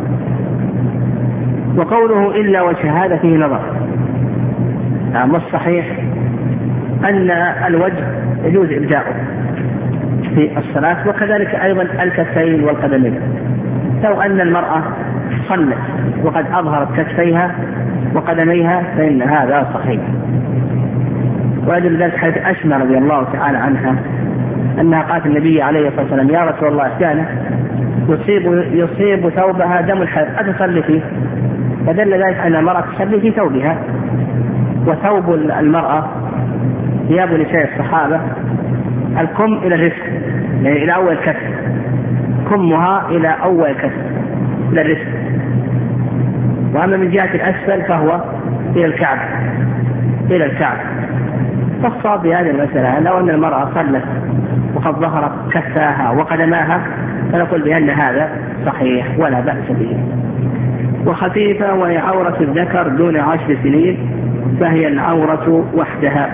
وقوله إلا وجه هذا فيه نظر. أما الصحيح أن الوجه يجوز إبداؤه في الصلاة، وكذلك أيضا الكفين والقدمين. لو أن المرأة صلت وقد أظهرت كفيها وقدميها فإن هذا صحيح. وأجل ذلك حيث أسمى رضي الله تعالى عنها أنها قالت النبي عليه الصلاة والسلام يا رسول الله كان يصيب, يصيب ثوبها دم الحيض أتصلي فيه؟ فدل ذلك أن المرأة تصلي في ثوبها. وثوب المرأة ثياب نساء الصحابة الكم إلى الرفق يعني إلى أول كف، كمها إلى أول كف إلى الرفق، وأما من جهة الأسفل فهو إلى الكعب إلى الكعب. فالصواب بهذه المسألة لو أن المرأة صلت وقد ظهرت كفاها وقدماها فنقول بأن هذا صحيح ولا بأس به. وخفيفة وهي عورة الذكر دون عشر سنين فهي العورة وحدها.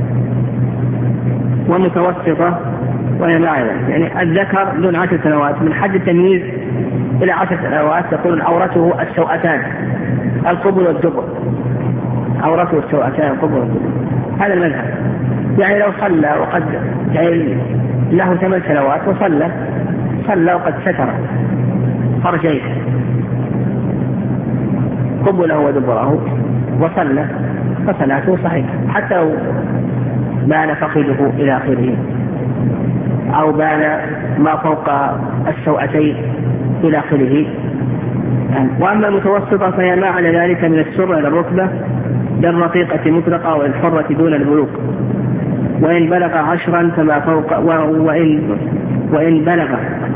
ومتوسطة وهي معها يعني الذكر دون عشر سنوات من حد التمييز إلى عشر سنوات تكون عورته السوأتان القبل والدبر، عورته السوأتان القبل والدبر. هذا المذهب. يعني لو صلى وقد يعني له ثمان سنوات وصلى صلى وقد ستر فرجيه قبله ودبره وصلى فصلاته صحيحة حتى لو بان فخذه إلى آخره أو بان ما فوق السوأتين إلى آخره. وأما المتوسطة فهي ما على ذلك من السرة إلى الركبة للرقيقة مطلقة والحرة دون البلوغ، وإن بلغ عشرا فما فوق وإن وإن بلغ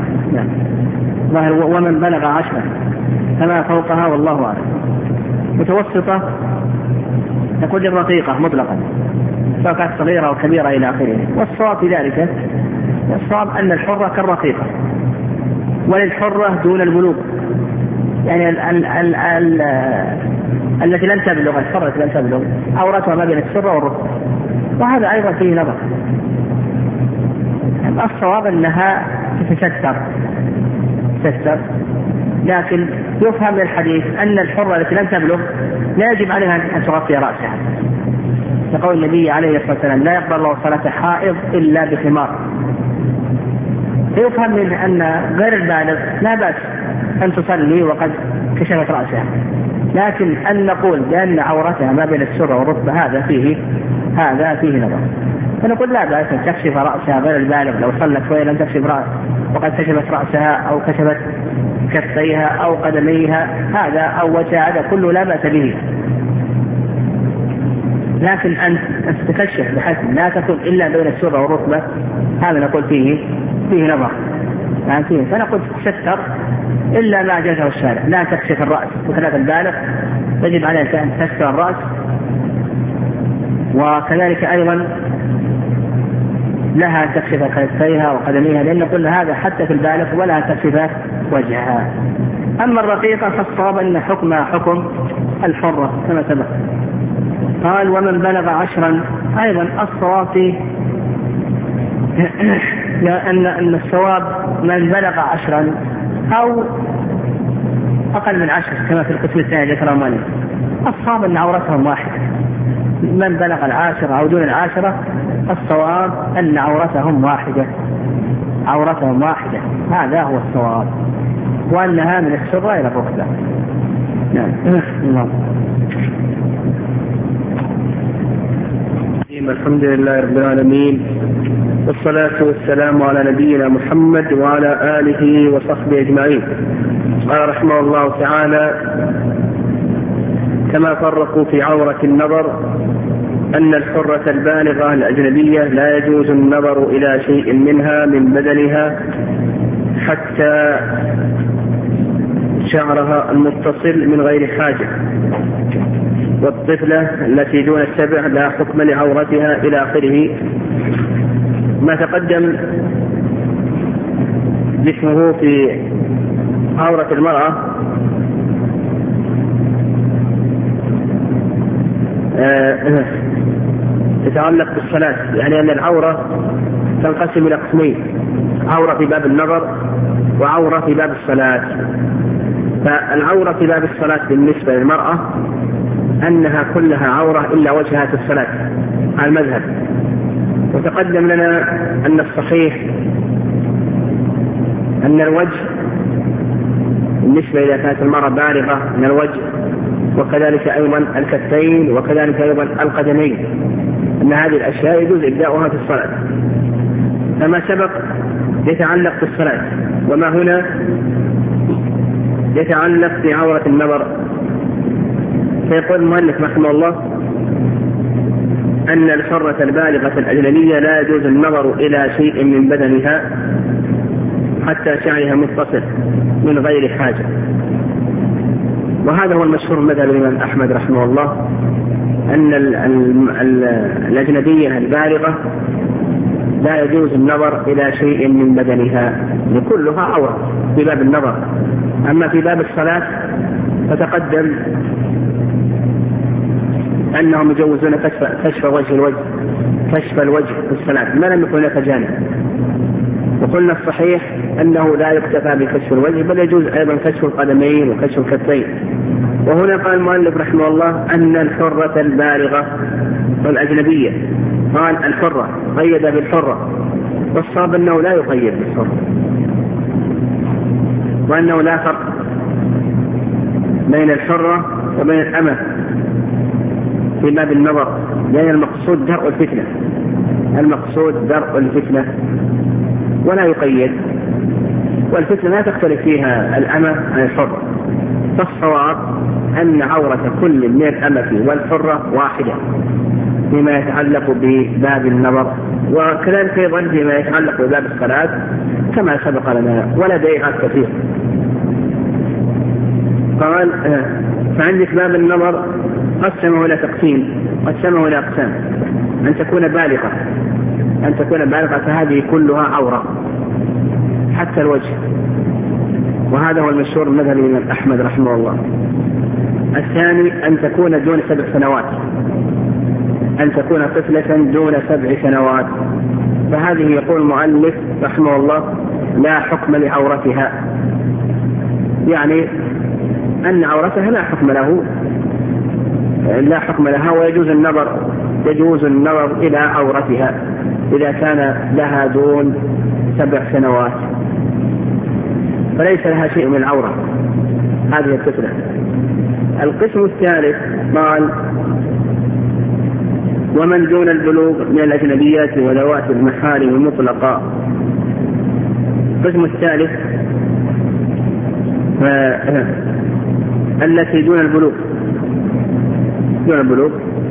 ومن بلغ عشرا فما فوقها والله أعلم. متوسطة تكون الرقيقة مطلقا سواء كانت صغيرة أو كبيرة إلى آخره. والصواب في ذلك الصواب أن الحرة كالرقيقة وللحرة دون البلوغ يعني ال ال ال ال التي لم تبلغ الحرة التي لم تبلغ عورتها ما بين السرة والركبة، وهذا أيضا فيه نظر. الصواب أنها تتستر تستر لكن يفهم من الحديث أن الحرة التي لم تبلغ لا يجب عليها أن تغطي رأسها، يقول النبي عليه الصلاة والسلام لا يقبل الله صلاة حائض إلا بخمار. يفهم منه أن غير البالغ لا بأس أن تصلي وقد كشفت رأسها، لكن أن نقول بأن عورتها ما بين السرة والركبة هذا فيه هذا فيه نظر. فنقول لا بأس أن تكشف رأسها غير البالغ لو صلت وهي لم تكشف رأسها وقد كشفت رأسها أو كشفت كفيها أو قدميها هذا أو وجهها هذا كله لا بأس به. لكن أن تتكشف بحيث لا تكون إلا بين السرة والركبة هذا نقول فيه فيه نظر. يعني فيه فنقول تستر إلا ما جازه الشارع، لا تكشف الرأس وكذلك البالغ يجب عليها أن تستر الرأس، وكذلك أيضا لها تكشف كفيها وقدميها لأن كل هذا حتى في البالغ ولا تكشف وجهها. أما الرقيقة فالصواب أن حكمها حكم الحرة كما سبق. قال ومن بلغ عشرا أيضا الصواب فيه لأن أن الصواب من بلغ عشرا أو أقل من عشر كما في القسم الثاني ذكر مالك. الصواب أن عورتهم واحدة، من بلغ العاشرة أو دون العاشرة الصواب أن عورتهم واحدة عورتهم واحدة هذا هو الصواب، وأنها من السرة إلى الركبة. نعم. الحمد لله رب العالمين، والصلاة والسلام على نبينا محمد وعلى آله وصحبه أجمعين. قال رحمه الله تعالى: كما فرقوا في عورة النظر أن الحرة البالغة الأجنبية لا يجوز النظر إلى شيء منها من بدنها حتى شعرها المتصل من غير حاجة، والطفلة التي دون السبع لا حكم لعورتها إلى آخره. ما تقدم جسمه في عورة المرأة آه يتعلق بالصلاة، يعني أن العورة تنقسم إلى قسمين: عورة في باب النظر وعورة في باب الصلاة. فالعورة في باب الصلاة بالنسبة للمرأة أنها كلها عورة إلا وجهها في الصلاة على المذهب. وتقدم لنا أن الصحيح أن الوجه بالنسبة إذا كانت المرأة بالغة من الوجه، وكذلك أيضا الكفين، وكذلك أيضا القدمين، أن هذه الأشياء يجوز إبداؤها في الصلاة. فما سبق يتعلق بالصلاة، وما هنا يتعلق بعورة النظر. فيقول المؤلف رحمه الله أن الحرة البالغة الأجنبية لا يجوز النظر إلى شيء من بدنها حتى شعرها متصل من غير حاجة. وهذا هو المشهور مذهب الإمام أحمد رحمه الله، أن الأجنبية البالغة لا يجوز النظر إلى شيء من بدنها، كلها عورة في باب النظر. أما في باب الصلاة فتقدم أنهم يجوزون كشف, كشف وجه الوجه كشف الوجه في الصلاة ما لم يكن هناك جانب. وقلنا الصحيح أنه لا يكتفى بكشف الوجه بل يجوز أيضا كشف القدمين وكشف الكفين. وهنا قال المؤلف رحمه الله أن الحرة البالغة والأجنبية، قال الحرة قيد بالحرة، والصواب أنه لا يقيد بالحرة، وأنه لا فرق بين الحرة وبين الأمة في باب النظر، لأن المقصود درء الفتنة المقصود درء الفتنة ولا يقيد. والفتنة لا تختلف فيها الأمة عن الحرة. فالصواب أن عورة كل من الأمة والحرة واحدة فيما يتعلق بباب النظر، وكذلك أيضا فيما يتعلق بباب الصلاة كما سبق لنا، ولا داعي كثير. قال فعندك باب النظر قسمه إلى تقسيم قسمه إلى أقسام: أن تكون بالغة أن تكون بالغة فهذه كلها عورة حتى الوجه، وهذا هو المشهور مذهب الإمام أحمد رحمه الله. الثاني أن تكون دون سبع سنوات أن تكون طفلة دون سبع سنوات فهذه يقول المؤلف رحمه الله لا حكم لعورتها، يعني أن عورتها لا حكم له لا حكم لها، ويجوز النظر يجوز النظر إلى عورتها إذا كان لها دون سبع سنوات، فليس لها شيء من العورة هذه الطفلة. القسم الثالث قال ومن دون البلوغ من الأجنبيات وذوات المحارم المطلقة. القسم الثالث التي دون البلوغ دون البلوغ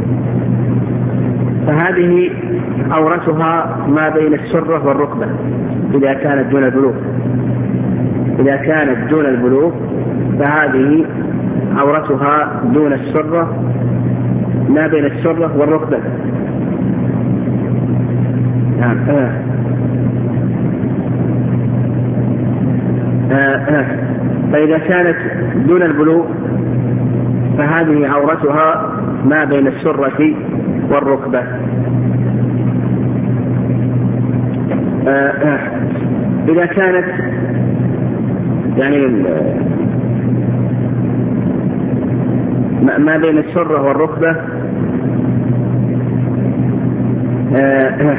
فهذه عورتها ما بين السرة والركبة إذا كانت دون البلوغ. إذا كانت دون البلوغ فهذه عورتها دون السرة ما بين السرة والركبة. نعم. آه. آه. آه. فإذا كانت دون البلوغ فهذه عورتها ما بين السرة والركبة. آه. آه. إذا كانت يعني ما بين السرة والركبة آه.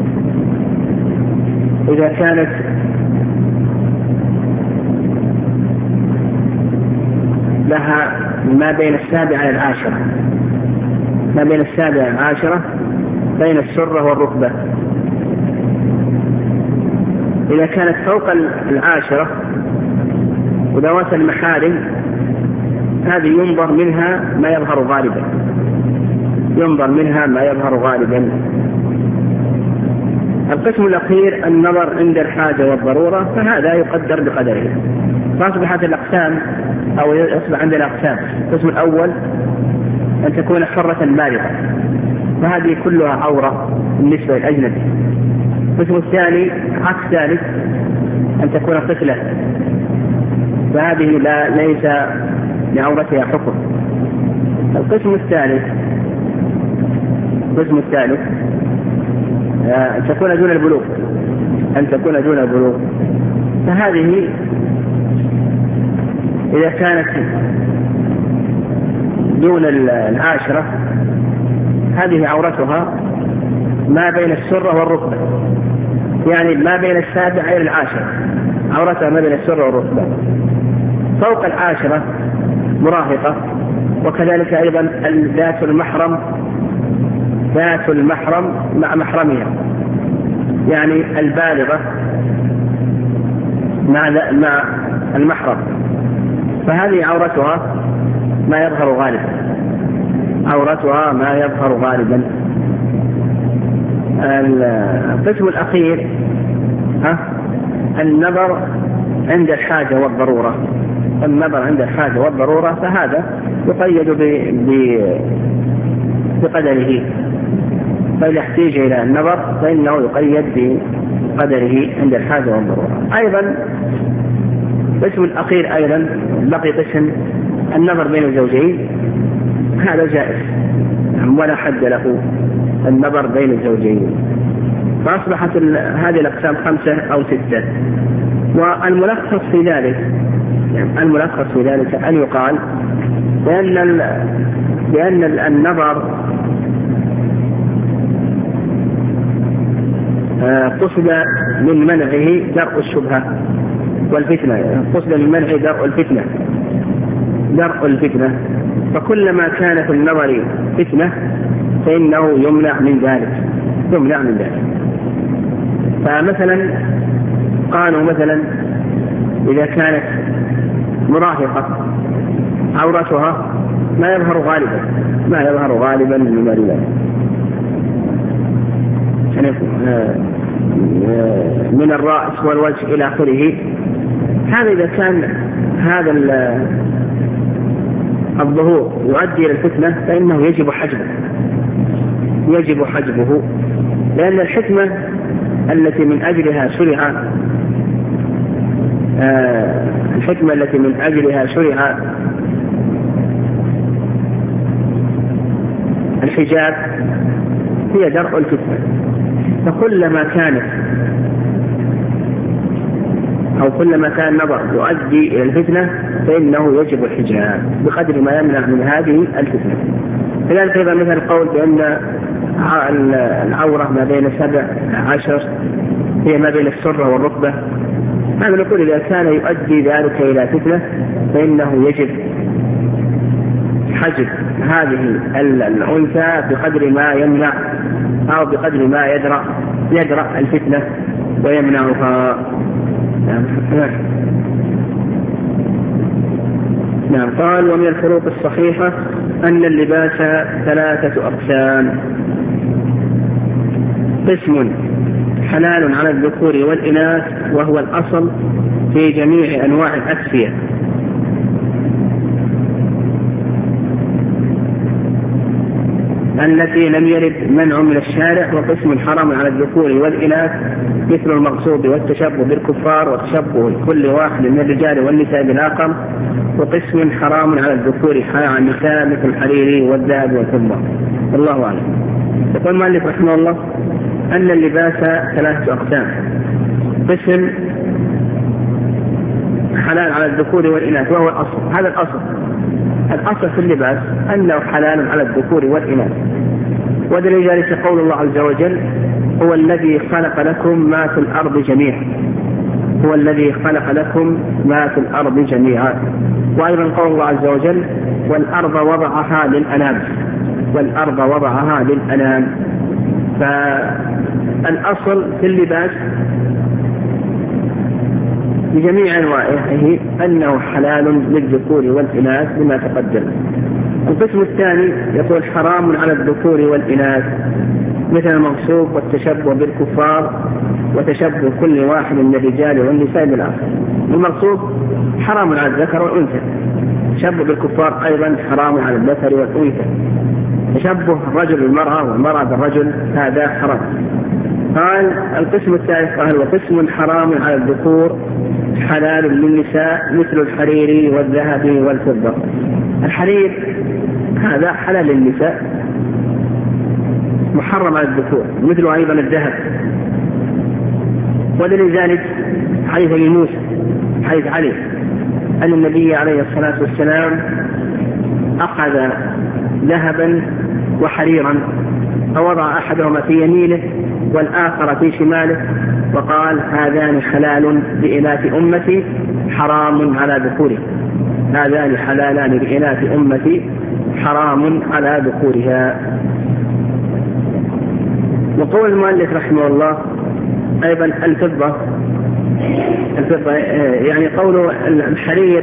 إذا كانت لها ما بين السابعة العاشرة ما بين السابعة العاشرة بين السرة والركبة. إذا كانت فوق العاشرة وذوات المحارم هذه ينظر منها ما يظهر غالبا ينظر منها ما يظهر غالبا. القسم الأخير النظر عند الحاجة والضرورة فهذا يقدر بقدره. فأصبحت الأقسام أو يصبح عندنا أقسام. القسم الأول أن تكون حرة بالغة فهذه كلها عورة بالنسبة للأجنبي. القسم الثاني عكس ذلك أن تكون طفلة فهذه لا ليس لعورتها حكم. القسم الثالث القسم الثالث أن تكون دون البلوغ أن تكون دون البلوغ فهذه إذا كانت دون العاشرة هذه عورتها ما بين السرة والركبة يعني ما بين السابعة إلى العاشرة عورتها ما بين السرة والركبة. فوق العاشرة مراهقة وكذلك أيضا ذات المحرم ذات المحرم مع محرمها يعني البالغة مع مع المحرم فهذه عورتها ما يظهر غالبا عورتها ما يظهر غالبا. القسم الأخير ها النظر عند الحاجة والضرورة. النظر عند الحاجة والضرورة فهذا يقيد بقدره فإذا احتاج إلى النظر فإنه يقيد بقدره عند الحاجة والضرورة. أيضا القسم الأخير أيضا بقي قسم النظر بين الزوجين هذا جائز ولا حد له النظر بين الزوجين. فأصبحت هذه الأقسام خمسة أو ستة. والملخص في ذلك يعني الملخص في ذلك أن يقال بأن بأن النظر قصد من منعه درء الشبهة والفتنة قصد من منعه درء الفتنة درء الفتنة فكلما كان في النظر فتنة فإنه يمنع من ذلك يمنع من ذلك. فمثلا قالوا مثلا إذا كانت مراهقة عورتها ما يظهر غالبا ما يظهر غالبا من من الرأس والوجه إلى آخره. هذا إذا كان هذا الظهور يؤدي إلى الفتنة فإنه يجب حجبه يجب حجبه لأن الحكمة التي من أجلها شرع آه الحكمة التي من أجلها شرع الحجاب هي درء الفتنة. فكلما كانت أو كلما كان النظر يؤدي إلى الفتنة فإنه يجب الحجاب بقدر ما يمنع من هذه الفتنة. كذلك أيضا مثل القول بأن العورة ما بين سبع عشر هي ما بين السرة والركبة. هذا نقول إذا كان يؤدي ذلك إلى فتنة فإنه يجب حجب هذه الأنثى بقدر ما يمنع أو بقدر ما يدرأ يدرأ الفتنة ويمنعها. نعم. قال: ومن الفروق الصحيحة أن اللباس ثلاثة أقسام: قسم حلال على الذكور والإناث وهو الأصل في جميع أنواع الأكسية، التي لم يرد منع من الشارع، وقسم حرام على الذكور والإناث مثل المغصوب والتشبه بالكفار وتشبه كل واحد من الرجال والنساء بالآخر، وقسم حرام على الذكور على النساء مثل الحرير والذهب والفضة. الله أعلم. يقول المؤلف رحمه الله أن اللباس ثلاثة أقسام: قسم حلال على الذكور والإناث وهو الأصل. هذا الأصل الأصل في اللباس أنه حلال على الذكور والإناث، ودليل ذلك قول الله عز وجل: هو الذي خلق لكم ما في الأرض جميعا. هو الذي خلق لكم ما في الأرض جميعا. وأيضا قول الله عز وجل: والأرض وضعها للأنام. والأرض وضعها للأنام. فالأصل في اللباس بجميع أنواعه أنه حلال للذكور والإناث بما تقدم. القسم الثاني يقول حرام على الذكور والإناث مثل المغصوب والتشبه بالكفار وتشبه كل واحد من الرجال والنساء بالآخر. المغصوب حرام على الذكر والأنثى، تشبه بالكفار أيضا حرام على الذكر والأنثى، تشبه الرجل بالمرأة والمرأة بالرجل هذا حرام. قال القسم الثالث قال: وقسم حرام على الذكور حلال للنساء مثل الحرير والذهب والفضة. الحرير هذا حلال للنساء محرم على الذكور، مثل أيضا الذهب. ودليل ذلك حديث ابي موسى حديث علي أن النبي عليه الصلاة والسلام أخذ ذهبا وحريرا فوضع أحدهما في يمينه والآخر في شماله وقال: هذان حلال لإناث أمتي حرام على ذكورها. هذان حلالان لإناث أمتي حرام على ذكورها. وقول المؤلف رحمه الله أيضا الفضة. الفضة يعني قول الحرير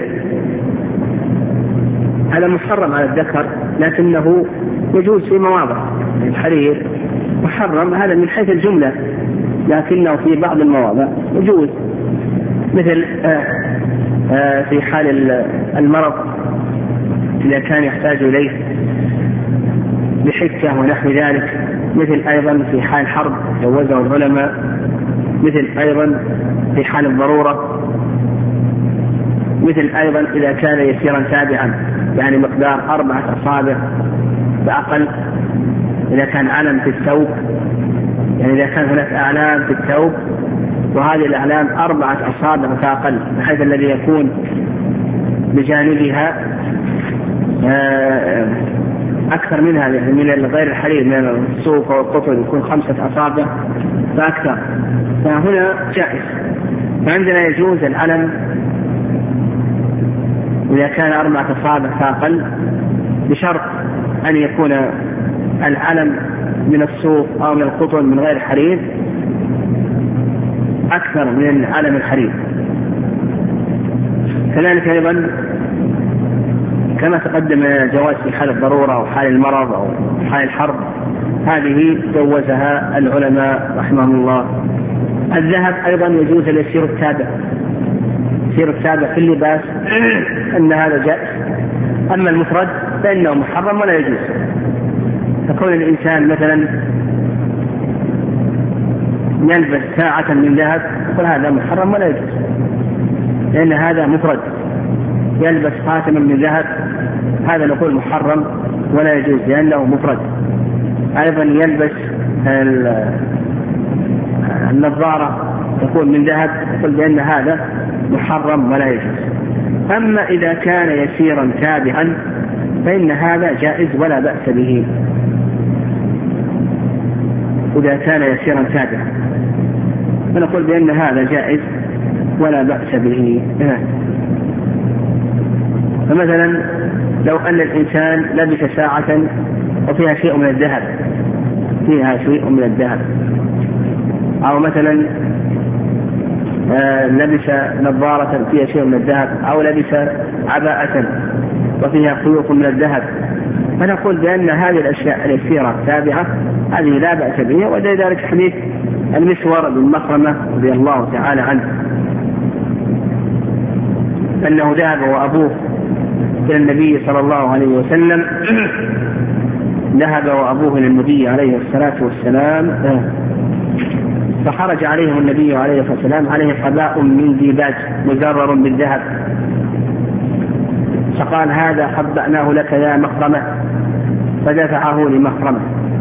هذا محرم على الذكر لكنه يجوز في مواضع. الحرير محرم هذا من حيث الجملة لكنه في بعض المواضع يجوز، مثل آآ آآ في حال المرض إذا كان يحتاج إليه بحكة ونحو ذلك، مثل أيضا في حال حرب جوزه العلماء، مثل أيضا في حال الضرورة، مثل أيضا إذا كان يسيرا تابعا يعني مقدار أربعة أصابع بأقل، إذا كان علم في الثوب يعني إذا كان هناك أعلام في الثوب وهذه الأعلام أربعة أصابع فأقل بحيث الذي يكون بجانبها أكثر منها من غير الحرير من الصوف والقطن يكون خمسة أصابع فأكثر، فهنا جائز. فعندنا يجوز العلم إذا كان أربعة أصابع فأقل بشرط أن يكون العلم من الصوف أو من القطن من غير حرير أكثر من علم الحرير. كذلك أيضا كما تقدم جواز في حال الضرورة أو حال المرض أو حال الحرب هذه جوزها العلماء رحمهم الله. الذهب أيضا يجوز اليسير التابع، يسير التابع في اللباس أن هذا جائز. أما المفرد فإنه محرم ولا يجوز. فكون الإنسان مثلا يلبس ساعة من ذهب فهذا محرم ولا يجوز، لأن هذا مفرد. يلبس خاتما من ذهب هذا نقول محرم ولا يجوز لأنه مفرد. أيضا يلبس النظارة تكون من ذهب نقول بأن هذا محرم ولا يجوز. أما إذا كان يسيرا تابعا فإن هذا جائز ولا بأس به. إذا كان يسيرا تابعا فنقول بأن هذا جائز ولا بأس به. فمثلا لو أن الإنسان لبس ساعة وفيها شيء من الذهب فيها شيء من الذهب أو مثلا آه لبس نظارة فيها شيء من الذهب أو لبس عباءة وفيها خيوط من الذهب، فنقول بأن هذه الأشياء اليسيرة تابعة هذه لا بأس بها. ولذلك حديث المسور بن مخرمة رضي الله تعالى عنه أنه ذهب وأبوه إلى النبي صلى الله عليه وسلم ذهب وأبوه إلى النبي عليه الصلاة والسلام فخرج عليهم النبي عليه الصلاة والسلام عليه قباء من ديباج مزرر بالذهب، فقال هذا خبأناه لك يا مخرمة، فدفعه لمخرمة.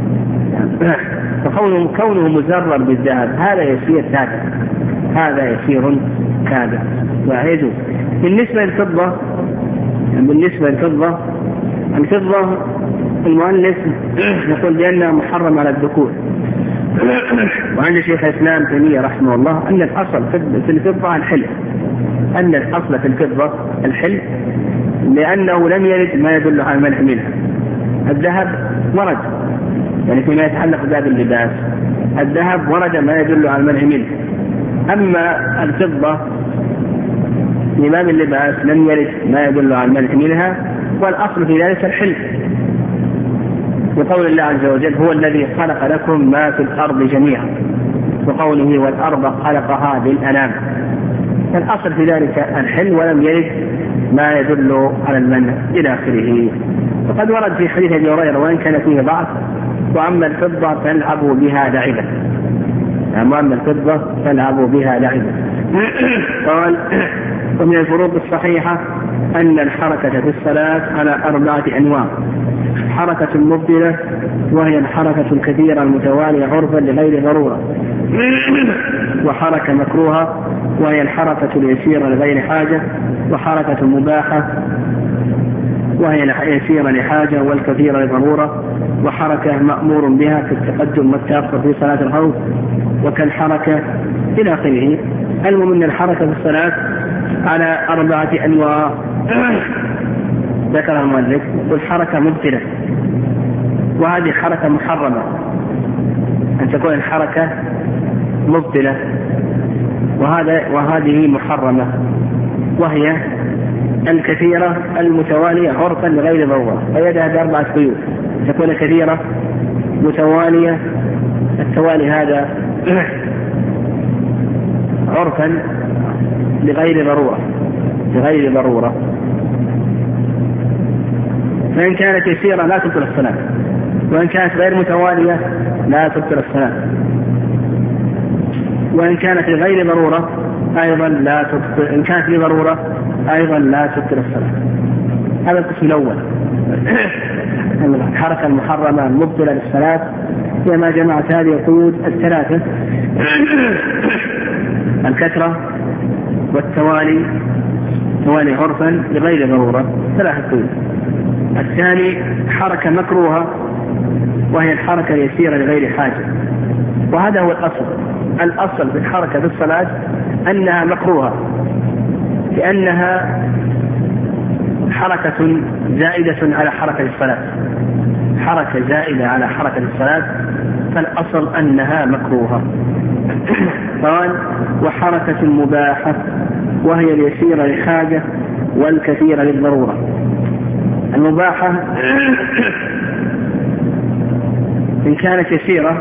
فكونه كونه مزرر بالذهب هذا يسير تابع، هذا يسير تابع ويجوز. بالنسبة للفضة بالنسبة للفضة الفضة المؤلف يقول بأنها محرم على الذكور، وعند شيخ الإسلام تيمية رحمه الله أن الأصل في الفضة الحل، أن الأصل في الفضة الحل لأنه لم يرد ما يدل على المنع منها. الذهب ورد يعني فيما يتعلق بباب اللباس، الذهب ورد ما يدل على المنع منه، أما الفضة في باب اللباس لم يرد ما يدل على المنع منها، والأصل في ذلك الحل بقول الله عز وجل هو الذي خلق لكم ما في الأرض جميعا، وقوله والأرض خلقها للأنام، فالأصل في ذلك الحل ولم يرد ما يدل على المنع إلى آخره. وقد ورد في حديث أبي هريرة وإن كان فيه ضعف وأما الفضة فالعبوا بها لعبا، أما الفضة فالعبوا بها لعبا. قال ومن الفروق الصحيحة أن الحركة في الصلاة على أربعة أنواع: حركة مبدلة وهي الحركة الكثيرة المتوالية عرفا لغير ضرورة، وحركة مكروهة وهي الحركة اليسيرة لغير حاجة، وحركة مباحة وهي اليسيرة لحاجة والكثيرة لضرورة، وحركة مأمور بها في التقدم والتأخر في صلاة الخوف وكالحركة إلى آخره. المهم أن الحركة في الصلاة على أربعة أنواع ذكر المؤلف، والحركة مبتلة وهذه حركة محرمة، أن تكون الحركة مبتلة وهذا وهذه محرمة، وهي الكثيرة المتوالية عرفا لغير ضرورة، فيدها بأربعة قيود: تكون كثيرة متوالية، التوالي هذا عرفا لغير ضرورة لغير ضرورة فإن كانت يسيرة لا تبطل الصلاة، وإن كانت غير متوالية لا تبطل الصلاة، وإن كانت لغير ضرورة أيضا لا تبطل، إن كانت لضرورة أيضا لا تبطل الصلاة. هذا القسم الأول. الحركة المحرمة المبطلة للصلاة هي ما جمعت هذه القيود الثلاثة: الكثرة والتوالي توالي عرفا لغير ضرورة، ثلاثة قيود. الثاني حركة مكروهة وهي الحركة اليسيرة لغير حاجة، وهذا هو الأصل. الأصل في الحركة في الصلاة أنها مكروهة لأنها حركة زائدة على حركة الصلاة، حركة زائدة على حركة الصلاة، فالأصل أنها مكروهة. قال وحركة مباحة وهي اليسيرة لحاجة والكثيرة للضرورة. المباحة إن كانت يسيرة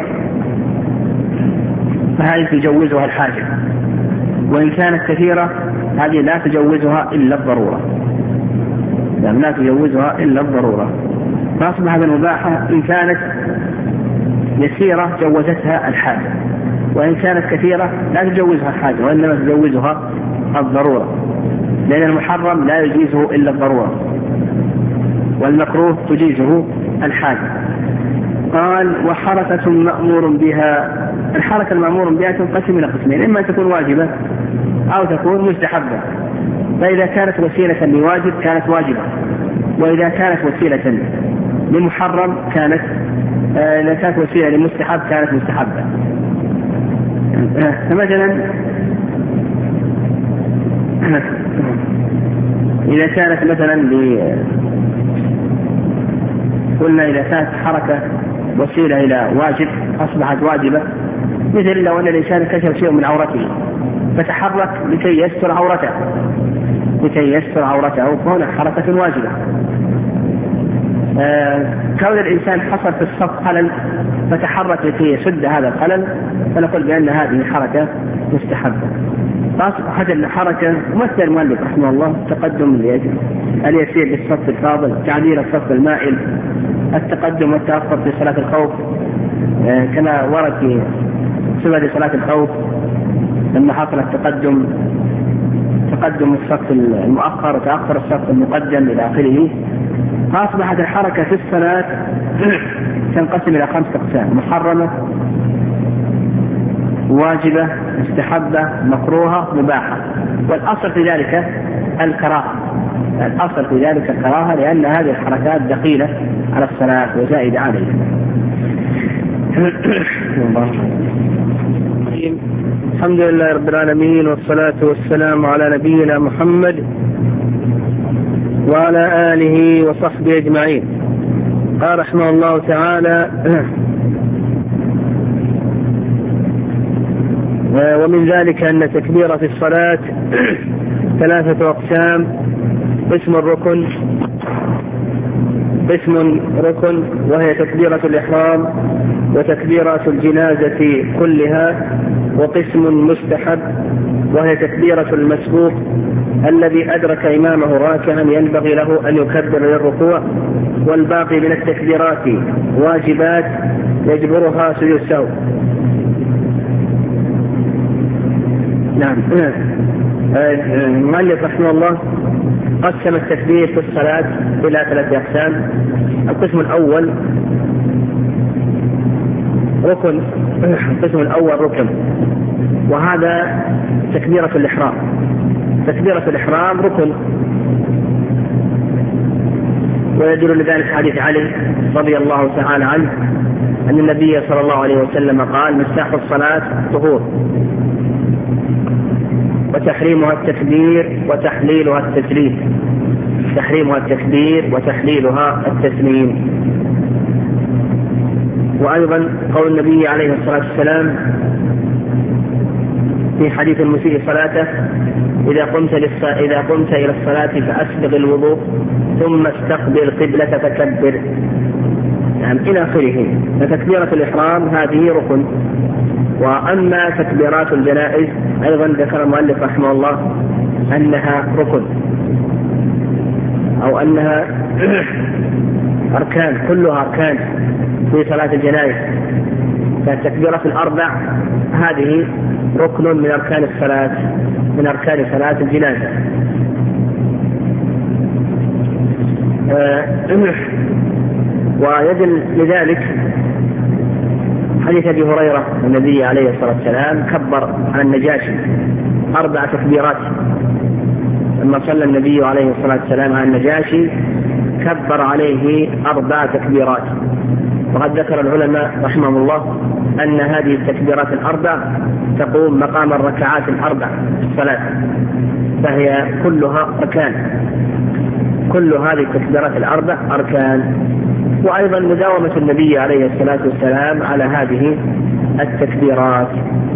فهذه تجوزها الحاجة، وإن كانت كثيرة هذه لا تجوزها إلا الضرورة، يعني لا تجوزها إلا الضرورة. فأصبح المباحة إن كانت يسيرة جوزتها الحاجة، وإن كانت كثيرة لا تجوزها الحاجة وإنما تجوزها الضرورة، لأن المحرم لا يجيزه إلا الضرورة والمكروه تجيزه الحاجة. قال وحركة مأمور بها. الحركة المأمور بها تنقسم إلى قسمين: إما تكون واجبة أو تكون مستحبة. فإذا كانت وسيلة لواجب كانت واجبة، وإذا كانت وسيلة لمحرم كانت آه إذا كانت وسيلة لمستحب كانت مستحبة. فمثلا إذا كانت مثلا قلنا إذا كانت حركة وسيلة إلى واجب أصبحت واجبة، مثل لو أن الإنسان كشف شيء من عورته فتحرك لكي يستر عورته لكي يستر عورته فهنا حركة واجبة. آه كون الإنسان حصل في الصف خلل فتحرك لكي يسد هذا الخلل فنقول بأن هذه حركة مستحبة. فأصبحت الحركة مثل المؤلف رحمه الله تقدم اليسير بالصف الفاضل، تعديل الصف المائل، التقدم والتأخر في صلاة الخوف آه كما ورد في صفة صلاة الخوف لما حصل التقدم تقدم الصف المؤخر وتأخر الصف المقدم إلى آخره. فأصبحت الحركة في الصلاة تنقسم إلى خمسة أقسام: محرمة، واجبة، مستحبة، مكروهة، مباحة. والأصل في ذلك الكراهة الأصل في ذلك الكراهة لأن هذه الحركات دخيلة على الصلاة وزائدة عليها. الحمد لله رب العالمين، والصلاة والسلام على نبينا محمد وعلى آله وصحبه أجمعين. قال رحمه الله تعالى: ومن ذلك أن تكبيرة في الصلاة ثلاثة أقسام: قسم الركن قسم ركن وهي تكبيرة الإحرام وتكبيرات الجنازة كلها، وقسم مستحب وهي تكبيرة المسبوق الذي أدرك إمامه راكعا ينبغي له أن يكبر للركوع، والباقي من التكبيرات واجبات يجبرها سجود السهو. نعم. المؤلف رحمه الله قسم التكبير في الصلاة إلى ثلاثة أقسام. القسم الأول ركن القسم الأول ركن وهذا تكبيرة الإحرام. تكبيرة الإحرام ركن، ويدل لذلك حديث علي رضي الله تعالى عنه أن النبي صلى الله عليه وسلم قال: مفتاح الصلاة طهور، وتحريمها التكبير وتحليلها التسليم تحريمها التكبير وتحليلها التسليم. وأيضا قول النبي عليه الصلاة والسلام في حديث المسيء صلاته: إذا قمت, إذا قمت إلى الصلاة فأسبغ الوضوء ثم استقبل قبلة فكبر، يعني إلى آخره. فتكبيرة الإحرام هذه ركن. وأما تكبيرات الجنائز أيضا ذكر المؤلف رحمه الله أنها ركن أو أنها أركان، كلها أركان في صلاة الجنائز. فالتكبيرات الأربع هذه ركن من أركان الصلاة من أركان صلاة الجنازة. ويدل لذلك حديث أبي هريرة النبي عليه الصلاة والسلام كبر على النجاشي أربع تكبيرات. لما صلى النبي عليه الصلاة والسلام على النجاشي كبر عليه أربع تكبيرات. وقد ذكر العلماء رحمهم الله أن هذه التكبيرات الأربع تقوم مقام الركعات الأربع في الصلاة، فهي كلها أركان. كل هذه التكبيرات الأربع أركان. وأيضا مداومة النبي عليه الصلاة والسلام على هذه التكبيرات،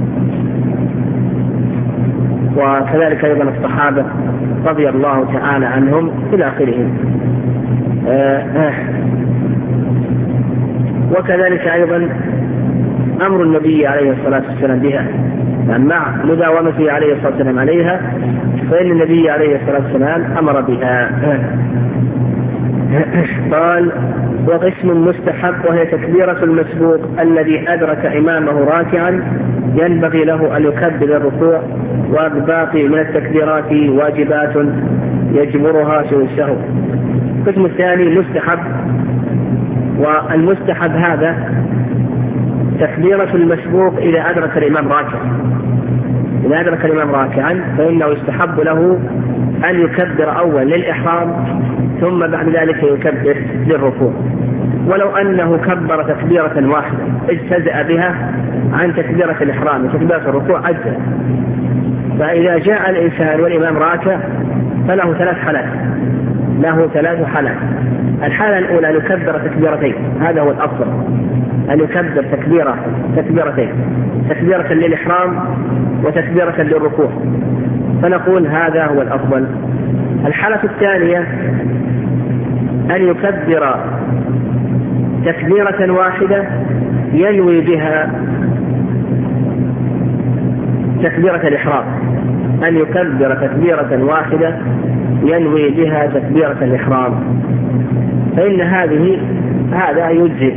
وكذلك أيضا الصحابة رضي الله تعالى عنهم إلى آخره. وكذلك أيضا أمر النبي عليه الصلاة والسلام بها، مع مداومته عليه الصلاة والسلام عليها، فإن النبي عليه الصلاة والسلام أمر بها. قال: وقسم مستحب وهي تكبيرة المسبوق الذي أدرك إمامه راكعا ينبغي له أن يكبر الركوع، والباقي من التكبيرات واجبات يجبرها سوى السهو. القسم الثاني مستحب، والمستحب هذا تكبيرة المسبوق إذا أدرك الإمام راكعا. إذا أدرك الإمام راكعا فإنه يستحب له أن يكبر أول للإحرام ثم بعد ذلك يكبر للركوع، ولو أنه كبر تكبيرة واحدة اجتزأ بها عن تكبيرة الإحرام وتكبيرة الركوع أجزأ. فإذا جاء الإنسان والإمام راكع فله ثلاث حالات: له ثلاث حالات. الحالة الأولى أن يكبر تكبيرتين، هذا هو الأفضل، أن يكبر تكبيرة تكبيرتين، تكبيرة للإحرام وتكبيرة للركوع، فنقول هذا هو الأفضل. الحالة الثانية أن يكبر تكبيرة واحدة ينوي بها تكبيرة الإحرام، أن يكبر تكبيرة واحدة ينوي بها تكبيرة الإحرام، فإن هذه هذا يجزئ،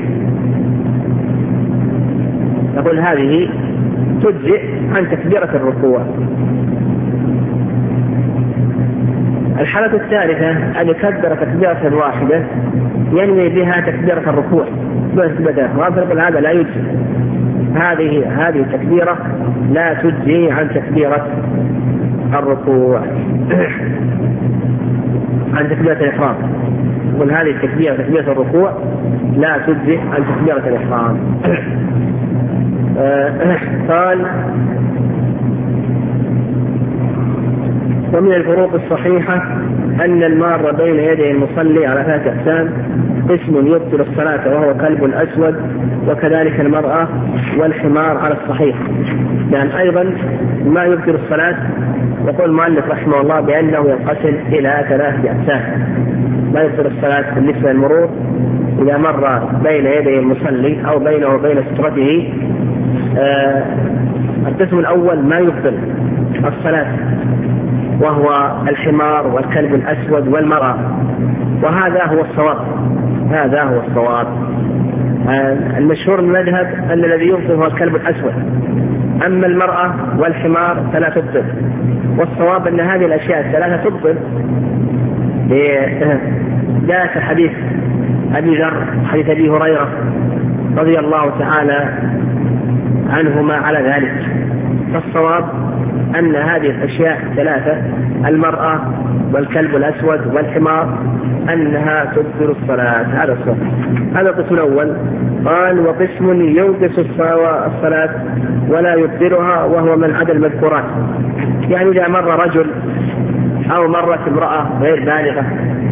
نقول هذه تجزئ عن تكبيرة الركوع. الحالة الثالثة أن يكبر تكبيرة واحدة ينوي بها تكبيرة الركوع فنقول هذا لا يجزئ، هذه هذه التكبيرة لا تجزي عن تكبيرة الركوع عن تكبيرة الإحرام، نقول هذه التكبيرة تكبيرة الركوع لا تجزي عن تكبيرة الإحرام. قال ومن الفروق الصحيحة أن المار بين يدي المصلي على ثلاثة أقسام: قسم يبطل الصلاة وهو كلب أسود، وكذلك المرأة والحمار على الصحيح. يعني أيضا ما يبطل الصلاة يقول المؤلف رحمه الله بأنه ينقسم إلى ثلاثة أقسام. ما يبطل الصلاة بالنسبة للمرور إذا مر بين يدي المصلي أو بينه وبين سترته. آه القسم الأول ما يبطل الصلاة وهو الحمار والكلب الأسود والمرأة، وهذا هو الصواب، هذا هو الصواب. المشهور من المذهب أن الذي يبطل هو الكلب الأسود، أما المرأة والحمار فلا تبطل، والصواب أن هذه الأشياء الثلاثة تبطل. جاء في حديث أبي ذر حديث أبي هريرة رضي الله تعالى عنهما على ذلك، فالصواب أن هذه الأشياء الثلاثة المرأة والكلب الأسود والحمار أنها تبطل الصلاة. هذا الصواب. هذا القسم الأول. قال وقسم ينقص الصلاة ولا يبطلها وهو من عدا المذكورات، يعني إذا مر رجل أو مرت امرأة غير بالغة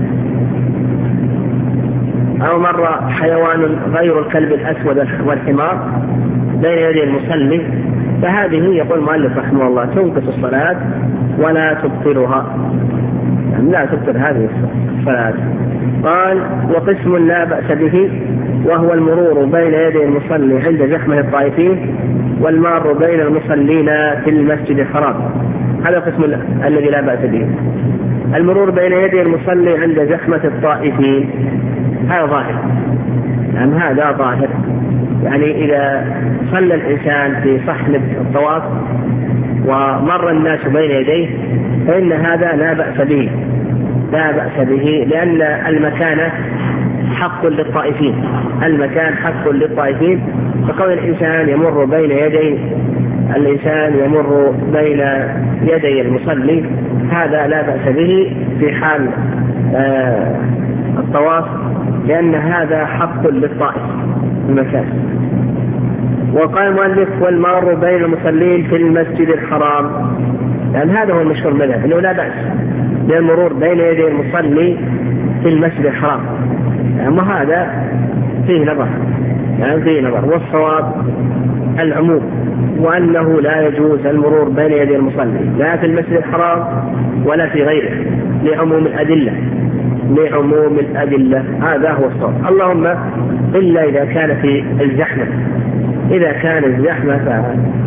أو مر حيوان غير الكلب الأسود والحمار بين يدي المصلي، فهذه يقول المؤلف رحمه الله تنقص الصلاة ولا تبطلها، يعني لا تبطل هذه الصلاة. قال وقسم لا بأس به وهو المرور بين يدي المصلي عند زحمة الطائفين والمار بين المصلين في المسجد الحرام. هذا القسم الذي لا بأس به، المرور بين يدي المصلي عند زحمة الطائفين، هذا ظاهر، يعني هذا ظاهر، يعني إذا صلى الإنسان في صحن الطواف ومر الناس بين يديه فإن هذا لا بأس به، لا بأس به لأن المكان حق للطائفين، المكان حق للطائفين، فقول الإنسان يمر بين يدي الإنسان يمر بين يدي المصلي هذا لا بأس به في حال آه الطواف، لأن هذا حق للطائف المكان. وقال المؤلف والمار بين المصلين في المسجد الحرام، لأن هذا هو المشهور المذهب أنه لا بأس بالمرور بين يدي المصلي في المسجد الحرام، يعني وهذا فيه نظر، يعني فيه نظر، والصواب العموم، وأنه لا يجوز المرور بين يدي المصلي لا في المسجد الحرام ولا في غيره لعموم الأدلة، لعموم الأدلة، هذا هو الصواب. اللهم إلا إذا كان في الزحمة، إذا كان الزحمة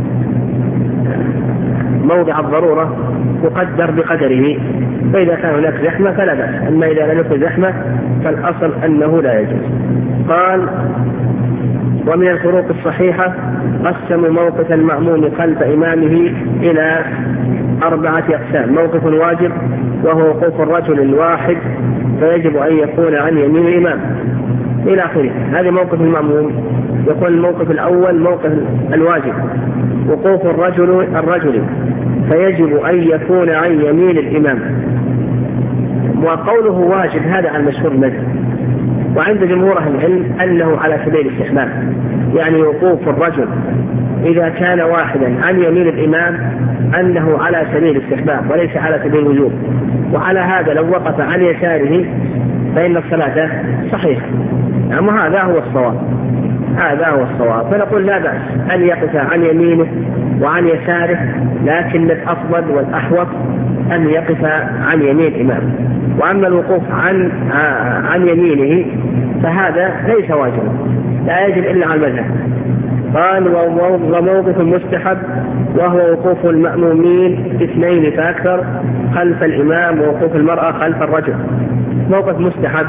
موضع الضرورة يقدر بقدره، فإذا كان هناك زحمة فلا بأس، أما إذا لم يكن زحمة فالأصل أنه لا يجوز. قال ومن الفروق الصحيحة قسموا موقف المأموم خلف إمامه إلى أربعة أقسام: موقف واجب وهو وقوف الرجل الواحد فيجب أن يكون عن يمين الإمام إلى آخره. هذا موقف المأموم. يقول الموقف الأول موقف الواجب وقوف الرجل الرجل فيجب أن يكون عن يمين الإمام، وقوله واجب هذا عن مشهور المذهب، وعند جمهور أهل العلم أنه على سبيل الاستحباب، يعني وقوف الرجل إذا كان واحدا عن يمين الإمام أنه على سبيل الاستحباب وليس على سبيل الوجوب، وعلى هذا لو وقف عن يساره فإن الصلاة صحيحة. يعني هذا هو الصواب، هذا هو الصواب. فنقول لا بأس أن يقف عن يمينه وعن يساره، لكن الأفضل والأحوط أن يقف عن يمين إمامه. وأما الوقوف عن عن يمينه فهذا ليس واجبا، لا يجب إلا على المذهب. قال وموقف مستحب وهو وقوف المأمومين اثنين فأكثر خلف الإمام ووقوف المرأة خلف الرجل. موقف مستحب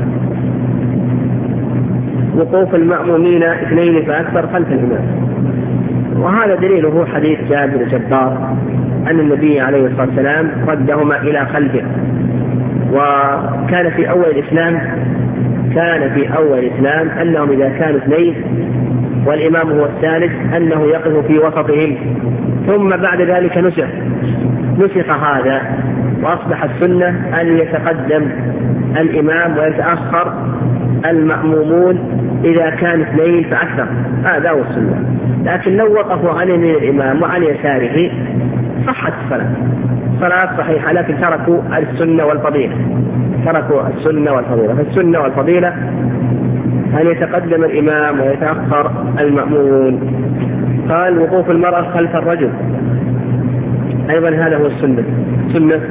وقوف المأمومين اثنين فأكثر خلف الإمام، وهذا دليله حديث جابر الجبار أن النبي عليه الصلاة والسلام ردهما إلى خلفه. وكان في أول الإسلام كان في أول الإسلام أنهم إذا كانوا اثنين والإمام هو الثالث أنه يقف في وسطهم، ثم بعد ذلك نسخ نسخ هذا وأصبح السنة أن يتقدم الإمام ويتأخر المأمومون إذا كان اثنين فأكثر، هذا هو السنة. لكن لو وقفوا عن يمين الإمام وعن يساره صحت الصلاة، صلاة صحيحة، لكن تركوا السنة والفضيلة تركوا السنة والفضيلة فالسنة والفضيلة أن يتقدم الإمام ويتأخر المأمون. قال وقوف المرأة خلف الرجل أيضا هذا هو السنة، سنة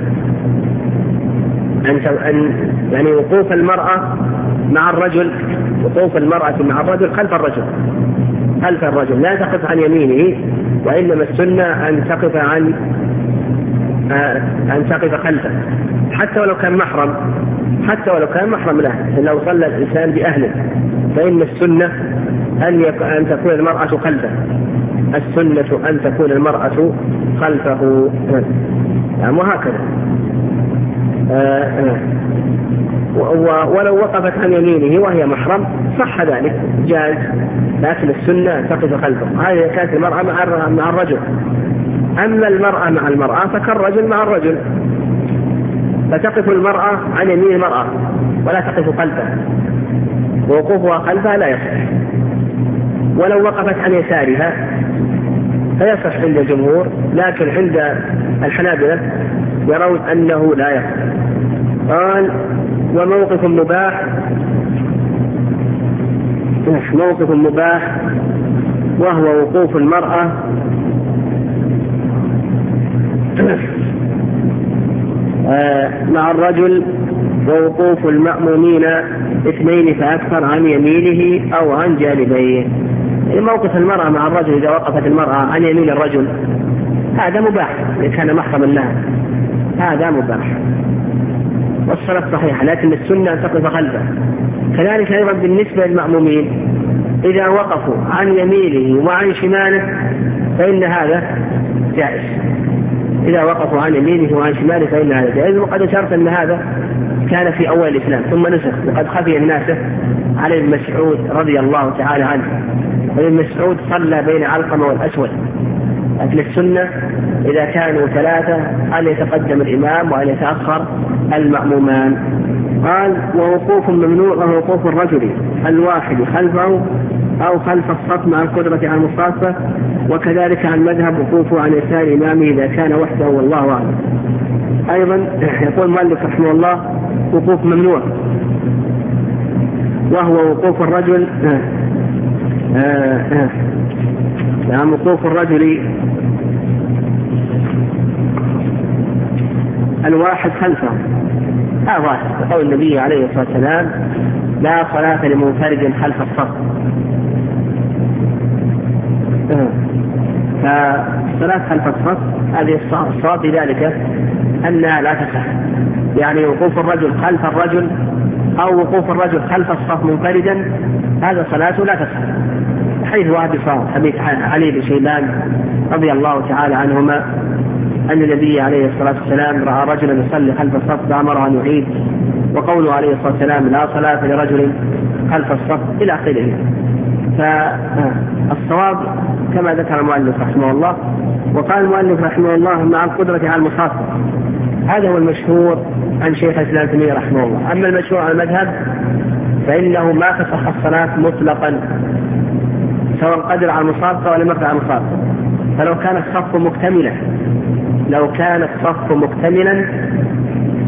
أن يعني وقوف المرأة مع الرجل، وقوف المرأة مع الرجل خلف الرجل خلف الرجل لا تقف عن يمينه، وإنما السنة أن تقف عن أن تقف خلفه، حتى ولو كان محرم حتى ولو كان محرم له. لو صلى الإنسان بأهله فإن السنة أن أن تكون المرأة خلفه، السنة أن تكون المرأة خلفه، يعني وهكذا. ولو وقفت عن يمينه وهي محرم صح ذلك جاز، لكن السنة تقف خلفه. هذه كانت المرأة مع الرجل. أما المرأة مع المرأة فكالرجل مع الرجل، فتقف المرأة عن يمين المرأة ولا تقف خلفها، ووقوفها خلفها لا يصح. ولو وقفت عن يسارها فيصح عند الجمهور، لكن عند الحنابلة يرون أنه لا يصح. قال وموقف مباح موقف مباح وهو وقوف المرأة مع الرجل ووقوف المأمومين اثنين فأكثر عن يمينه أو عن جانبيه. موقف المرأة مع الرجل إذا وقفت المرأة عن يمين الرجل هذا مباح إذا كان محرما لها، هذا مباح والصلاة صحيحة، لكن السنة أن تقف خلفه. كذلك أيضا بالنسبة للمأمومين إذا وقفوا عن يمينه وعن شماله فإن هذا جائز، إذا وقفوا عن يمينه وعن شماله فإن هذا جائز. وقد أشرت أن هذا كان في أول الإسلام ثم نسخ، وقد خفي الناس على ابن مسعود رضي الله تعالى عنه، وابن مسعود صلى بين علقمة والأسود. لكن السنة إذا كانوا ثلاثة أن يتقدم الإمام وأن يتأخر المأمومان. قال ووقوف ممنوع وهو وقوف الرجل الواحد خلفه أو خلف الصف مع القدرة على المصافة، وكذلك عن مذهب وقوفه عن يسار إمامه إذا كان وحده والله أعلم. أيضا يقول المؤلف رحمه الله وقوف ممنوع وهو وقوف الرجل يعني وقوف الرجل الواحد خلفه، هذا ظاهر قول النبي عليه الصلاة والسلام لا صلاة لمنفرد خلف الصف. فالصلاة خلف الصف هذه الصواب بذلك أنها لا تصح، يعني وقوف الرجل خلف الرجل أو وقوف الرجل خلف الصف منفردا هذا صلاته لا تصح. حيث واحد صار حديث علي بن شيبان رضي الله تعالى عنهما أن النبي عليه الصلاة والسلام رأى رجلا يصلي خلف الصف فأمره أن يعيد، وقوله عليه الصلاة والسلام لا صلاة لرجل خلف الصف إلى آخره. فالصواب كما ذكر المؤلف رحمه الله. وقال المؤلف رحمه الله مع القدرة على المصافة، هذا هو المشهور عن شيخ الإسلام ابن تيمية رحمه الله. أما المشهور عن المذهب فإنه ما تصح الصلاة مطلقا سواء قدر على المصافة ولا مقدر على المصافة. فلو كان الصف مكتملا لو كان الصف مكتملا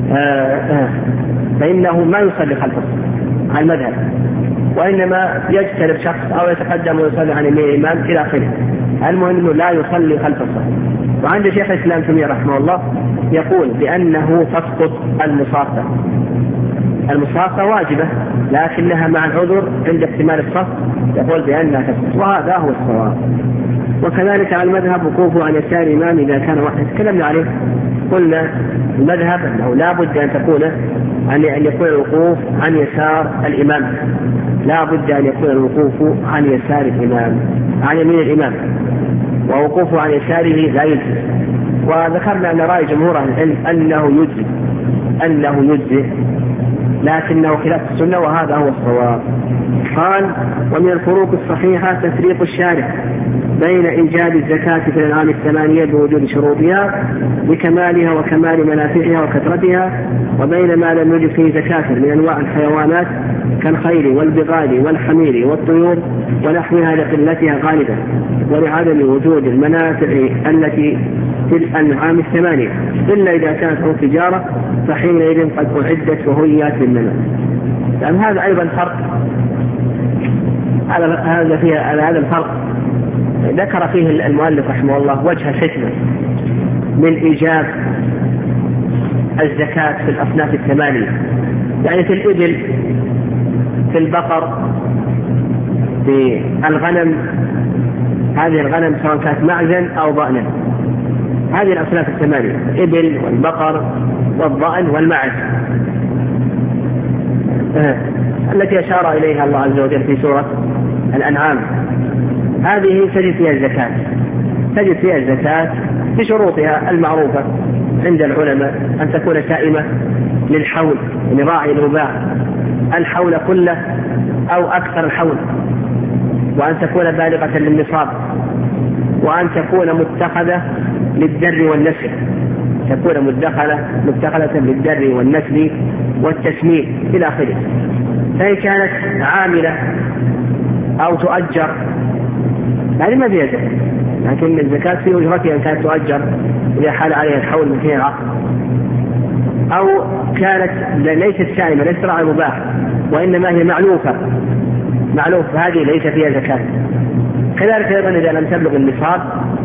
فإنه ما يصلي خلف الصف على المذهب، وإنما يجتنب شخص أو يتقدم ويصلي عن يمين الإمام إلى آخره. المهم أنه لا يصلي خلف الصف. وعند شيخ الإسلام تيمية رحمه الله يقول بأنه تسقط المصافة. المصافة واجبة لكنها مع العذر عند احتمال الصف، يقول بأنها تسقط، وهذا هو الصواب. وكذلك على المذهب وقوفه عن يسار الإمام إذا كان وحده، تكلمنا عليه. قلنا المذهب أنه لا بد أن تكون أن يكون الوقوف عن يسار الإمام، لا بد أن يكون الوقوف عن يسار الإمام عن يمين الإمام، ووقوفه عن يساره لا يجزي. وذكرنا أن رأي جمهور أهل العلم أنه يجزي أنه يجزي لكنه خلاف السنة، وهذا هو الصواب. قال: ومن الفروق الصحيحة تفريق الشارع بين إيجاب الزكاة في الأنعام الثمانية بوجود شروطها بكمالها وكمال منافعها وكثرتها، وبين ما لم يوجد فيه زكاة من أنواع الحيوانات كالخيل والبغال والحمير والطيور ونحوها لقلتها غالبا ولعدم وجود المنافع التي في الأنعام الثمانية، إلا إذا كانت عن تجارة فحينئذ قد أعدت وهيات للمنافع. يعني هذا أيضا فرق، هذا فيها هذا الفرق ذكر فيه المؤلف رحمه الله وجه الحكمة من إيجاب الزكاة في الأصناف الثمانية، يعني في الإبل، في البقر، في الغنم، هذه الغنم سواء كانت معزا أو ضأنا، هذه الأصناف الثمانية: الإبل والبقر والضأن والمعز، التي أشار إليها الله عز وجل في سورة الأنعام. هذه تجد فيها الزكاة، تجد فيها الزكاة بشروطها المعروفة عند العلماء: أن تكون سائمة للحول، لراعي الرباع الحول كله أو أكثر الحول، وأن تكون بالغة للنصاب، وأن تكون متخذة للدر والنسل، تكون مدخلة متخذة للدر والنسل والتسمير إلى آخره. فإن كانت عاملة أو تؤجر هذه ما فيها زكاة، لكن الزكاة في أجرتها إن كانت تؤجر إذا حال عليها الحول من حين العقد، أو كانت ليست سائمة، ليست راعي مباح وإنما هي معلوفة معلوف هذه ليس فيها زكاة. كذلك أيضا إذا لم تبلغ النصاب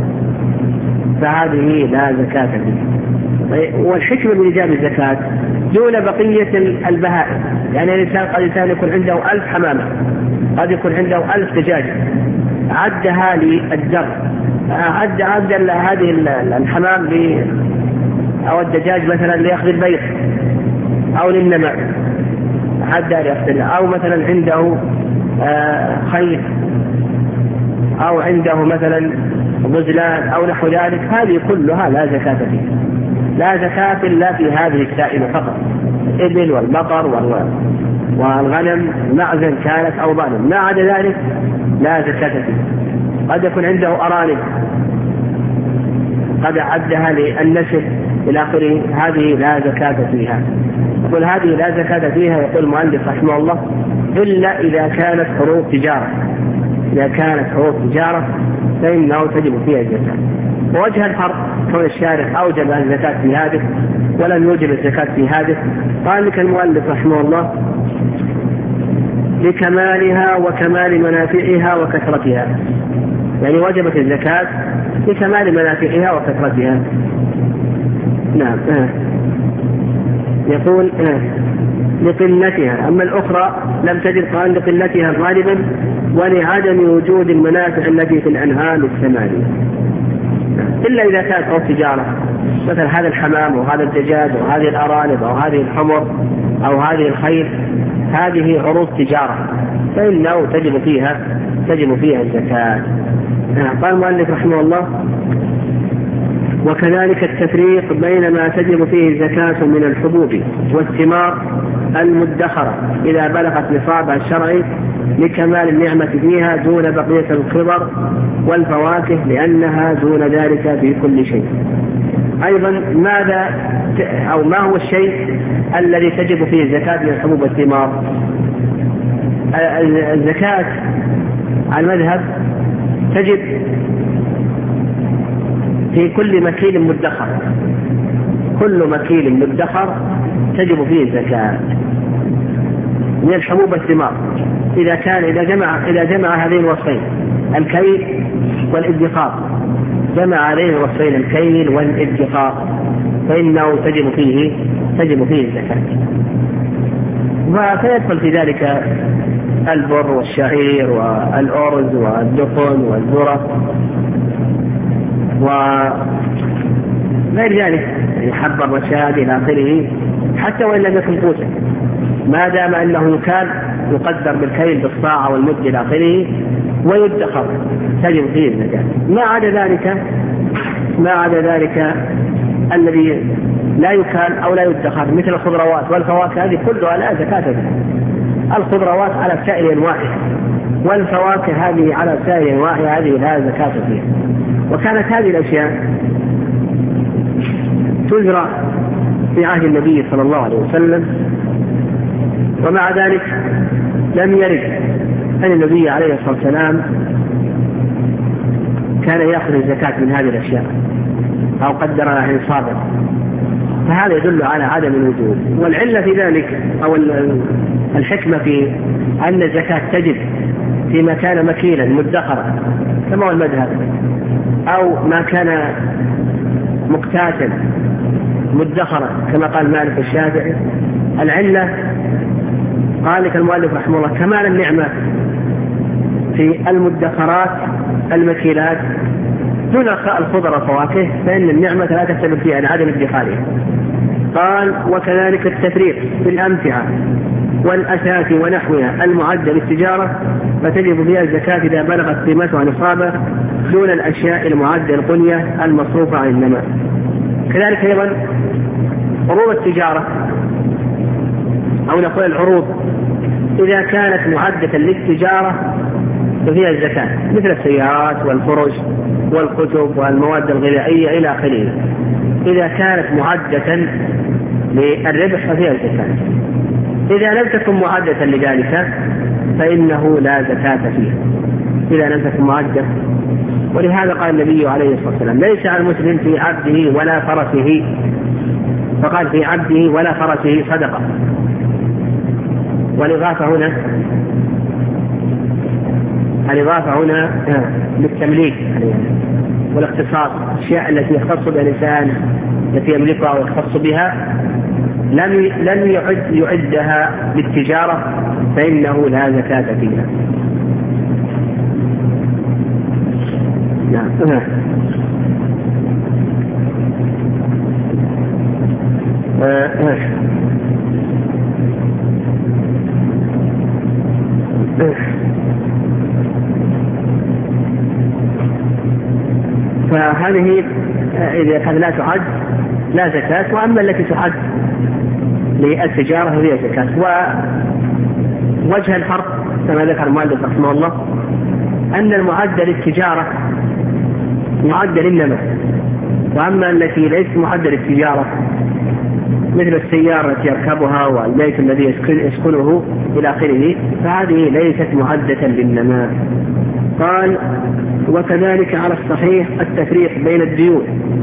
فهذه لا زكاة فيها. والحكمة من إيجاب الزكاة دون بقية البهائم، يعني الإنسان قد الإنسان يكون عنده ألف حمامة، قد يكون عنده ألف دجاجة، عدها للدر، عد عد هذه الحمام أو الدجاج مثلا ليأخذ البيض أو للنمع، عدها ليأخذ، أو مثلا عنده خيل أو عنده مثلا غزلان أو نحو ذلك، هذه كلها لا زكاة فيها، لا زكاة إلا في هذه السائمة فقط: الإبل والبقر والغنم معزا كانت أو ضأنا، ما عدا ذلك لا زكاة فيها. قد يكون عنده أرانب قد عدها للنسل إلى آخره، هذه لا زكاة فيها. يقول هذه لا زكاة فيها، يقول المؤلف رحمه الله، إلا إذا كانت حروف تجارة، إذا كانت حروف تجارة فإنه تجب فيها الزكاة. ووجه الفرق كون الشارع أوجب الزكاة في هذه ولم يوجب الزكاة في هذه، قال لك المؤلف رحمه الله: لكمالها وكمال منافعها وكثرتها، يعني وجبت الزكاة لكمال منافعها وكثرتها. نعم. آه. يقول آه. لقلتها، أما الأخرى لم تجد، قال لقلتها غالبا ولعدم وجود المنافع التي في الأنعام الثمانية، إلا إذا كانت أو تجارة، مثل هذا الحمام وهذا الدجاج وهذه الأرانب أو هذه الحمر أو هذه الخيل، هذه عروض تجارة فإنه تجب فيها تجب فيها الزكاة. قال المؤلف رحمه الله: وكذلك التفريق بين ما تجب فيه الزكاة من الحبوب والثمار المدخرة إذا بلغت نصابها الشرعي لكمال النعمة فيها دون بقية الخضر والفواكه لأنها دون ذلك في كل شيء. أيضا ماذا أو ما هو الشيء الذي تجب فيه الزكاة من الحبوب والثمار؟ الزكاة على المذهب تجب في كل مكيل مدخر، كل مكيل مدخر تجب فيه الزكاة من الحبوب والثمار، إذا كان إذا جمع إذا جمع هذين الوصفين الكيل والادخار، جمع هذين الوصفين الكيل والادخار فإنه تجب فيه تجب فيه الزكاة. وسيدخل في ذلك البر والشعير والأرز والدقن والذرة وغير ذلك، حب الرشاد إلى آخره، حتى وإن لم يكن قوتا ما دام أنه كان يقدر بالكيل بالصاع والمد إلى آخره ويدخر تجب فيه الزكاة. ما عدا ذلك ما عدا ذلك الذي لا يكال أو لا يدخر مثل الخضروات والفواكه هذه كلها لا زكاة فيها. الخضروات على سائر أنواعها والفواكه هذه على سائر أنواعها هذه لا زكاة فيها. وكانت هذه الأشياء تزرع في عهد النبي صلى الله عليه وسلم، ومع ذلك لم يرد أن النبي عليه الصلاة والسلام كان يأخذ الزكاة من هذه الأشياء أو قدر لها نصابا، فهذا يدل على عدم الوجوب. والعلة في ذلك أو الحكمة في أن الزكاة تجب فيما كان مكيلا مدخرا كما هو المذهب، أو ما كان مقتاتا مدخرا كما قال مالك الشافعي. العلة قال لك المؤلف رحمه الله كمال النعمة في المدخرات المكيلات دون الخضر والفواكه، فإن النعمة لا تختلف فيها عن عدم ادخارها. قال وكذلك التفريق في الأمتعة والأثاث ونحوها المعدة للتجارة فتجب فيها الزكاة إذا بلغت قيمتها نصابا دون الأشياء المعدة القنية المصروفة عن النماء. كذلك أيضا عروض التجارة أو نقول العروض إذا كانت معدة للتجارة ففيها الزكاة مثل السيارات والفرش والكتب والمواد الغذائية إلى آخره. إذا كانت معدة للربح ففيها الزكاة. إذا لم تكن معدة لذلك فإنه لا زكاة فيها إذا لم تكن معدة. ولهذا قال النبي عليه الصلاة والسلام ليس على المسلم في عبده ولا فرسه، فقال في عبده ولا فرسه صدقة. والإضافة هنا الإضافة هنا للتمليك والاختصاص، الأشياء التي يختص بها الإنسان التي يملكها ويختص بها لم لم يعد يعدها للتجارة فإنه لا زكاة فيها. نعم. فهذه إذا كانت لا تعد لا زكاة، وأما التي تعد للتجارة هي زكاة. ووجه الفرق كما ذكر المؤلف رحمه الله أن المعدة للتجارة معدة للنماء، وأما التي ليست معدة للتجارة مثل السيارة التي يركبها والبيت الذي يسكنه إلى آخره فهذه ليست معدة للنماء. قال وكذلك على الصحيح التفريق بين الديون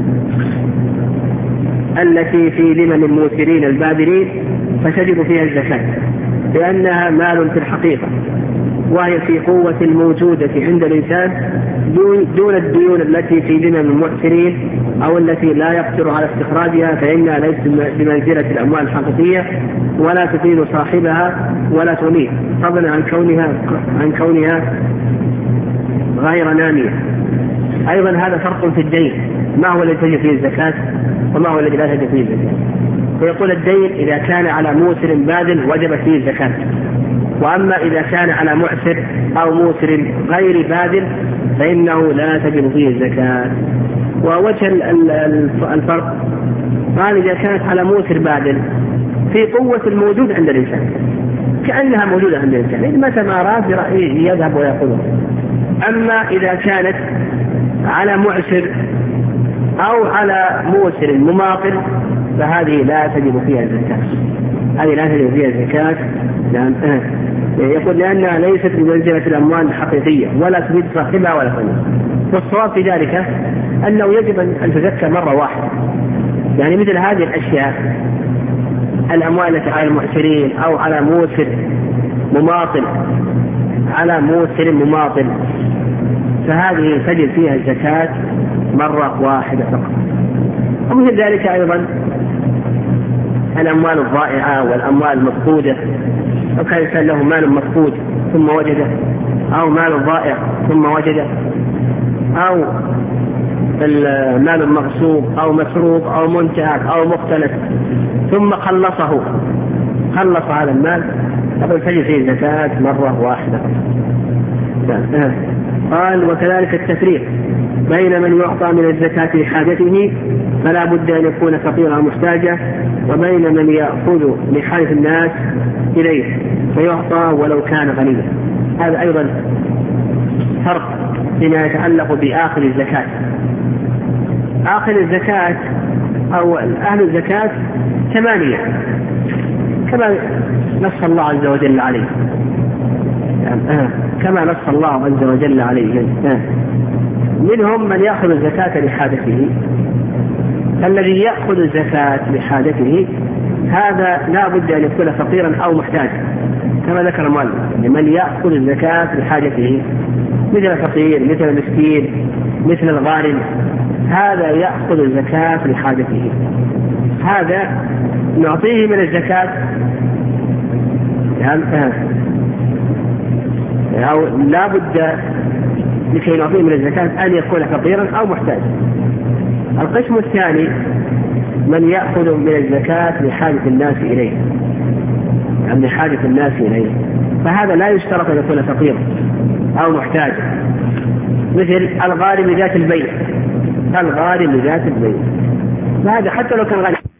التي في ذمم الموسرين البادرين فتجب فيها الزكاة لأنها مال في الحقيقة، وهي في قوة الموجودة عند الإنسان دون الديون التي في ذمم المعسرين أو التي لا يقدر على استخراجها، فإنها ليست بمنزلة الأموال الحقيقية ولا تفيد صاحبها ولا تغنيه، فضلا عن كونها عن كونها غير نامية. أيضا هذا فرق في الدين، ما هو الذي تجب فيه الزكاة وما هو الذي لا تجب فيه الزكاة. فيقول الدين إذا كان على موسر باذل وجبت فيه الزكاة، وأما إذا كان على معسر أو موسر غير باذل فإنه لا تجب فيه الزكاة. ووجه الفرق قال إذا كانت على موسر باذل في قوة الموجود عند الإنسان كأنها موجودة عند الإنسان متى ما أراد برأيه يذهب ويأخذها. أما إذا كانت على معسر أو على موسر مماطل فهذه لا تجب فيها الزكاة هذه لا تجب فيها الزكاة لأن يقول لأنها ليست بمنزلة الأموال الحقيقية ولا تفيد صاحبها ولا غيرها. والصواب في ذلك أنه يجب أن تزكى مرة واحدة، يعني مثل هذه الأشياء الأموال التي على المعسرين أو على موسر مماطل على موسر مماطل فهذه تجب فيها الزكاة مرة واحدة فقط. ومثل ذلك أيضا الأموال الضائعة والأموال المفقودة، لو كان الإنسان له مال مفقود ثم وجده، أو مال ضائع ثم وجده، أو المال المغصوب أو مسروق أو منتهك أو مختلف ثم خلصه خلص هذا المال فقد تجب فيه الزكاة مرة واحدة. قال وكذلك التفريق بين من يعطى من الزكاة لحاجته فلا بد أن يكون فقيرا محتاجا، وبين من يأخذ لحاجة الناس إليه فيعطى ولو كان غنيا. هذا أيضا فرق فيما يتعلق بآخر الزكاة. آخر الزكاة أو أهل الزكاة ثمانية كما نص الله عز وجل عليه، يعني كما نص الله عز وجل عليه. منهم من يأخذ الزكاة لحاجته، فالذي يأخذ الزكاة لحاجته هذا لا بد أن يكون فقيرا أو محتاجا كما ذكر المؤلف. من يأخذ الزكاة لحاجته مثل الفقير مثل المسكين مثل الغارم، هذا يأخذ الزكاة لحاجته، هذا نعطيه من الزكاة أو لا بد لكي نعطيه من الزكاة أن يكون فقيرا أو محتاجا. القسم الثاني من يأخذ من الزكاة لحاجة الناس إليه، يعني لحاجة الناس إليه، فهذا لا يشترط أن يكون فقيرا أو محتاجا، مثل الغارم ذات البيت، الغارم ذات البيت، فهذا حتى لو كان غني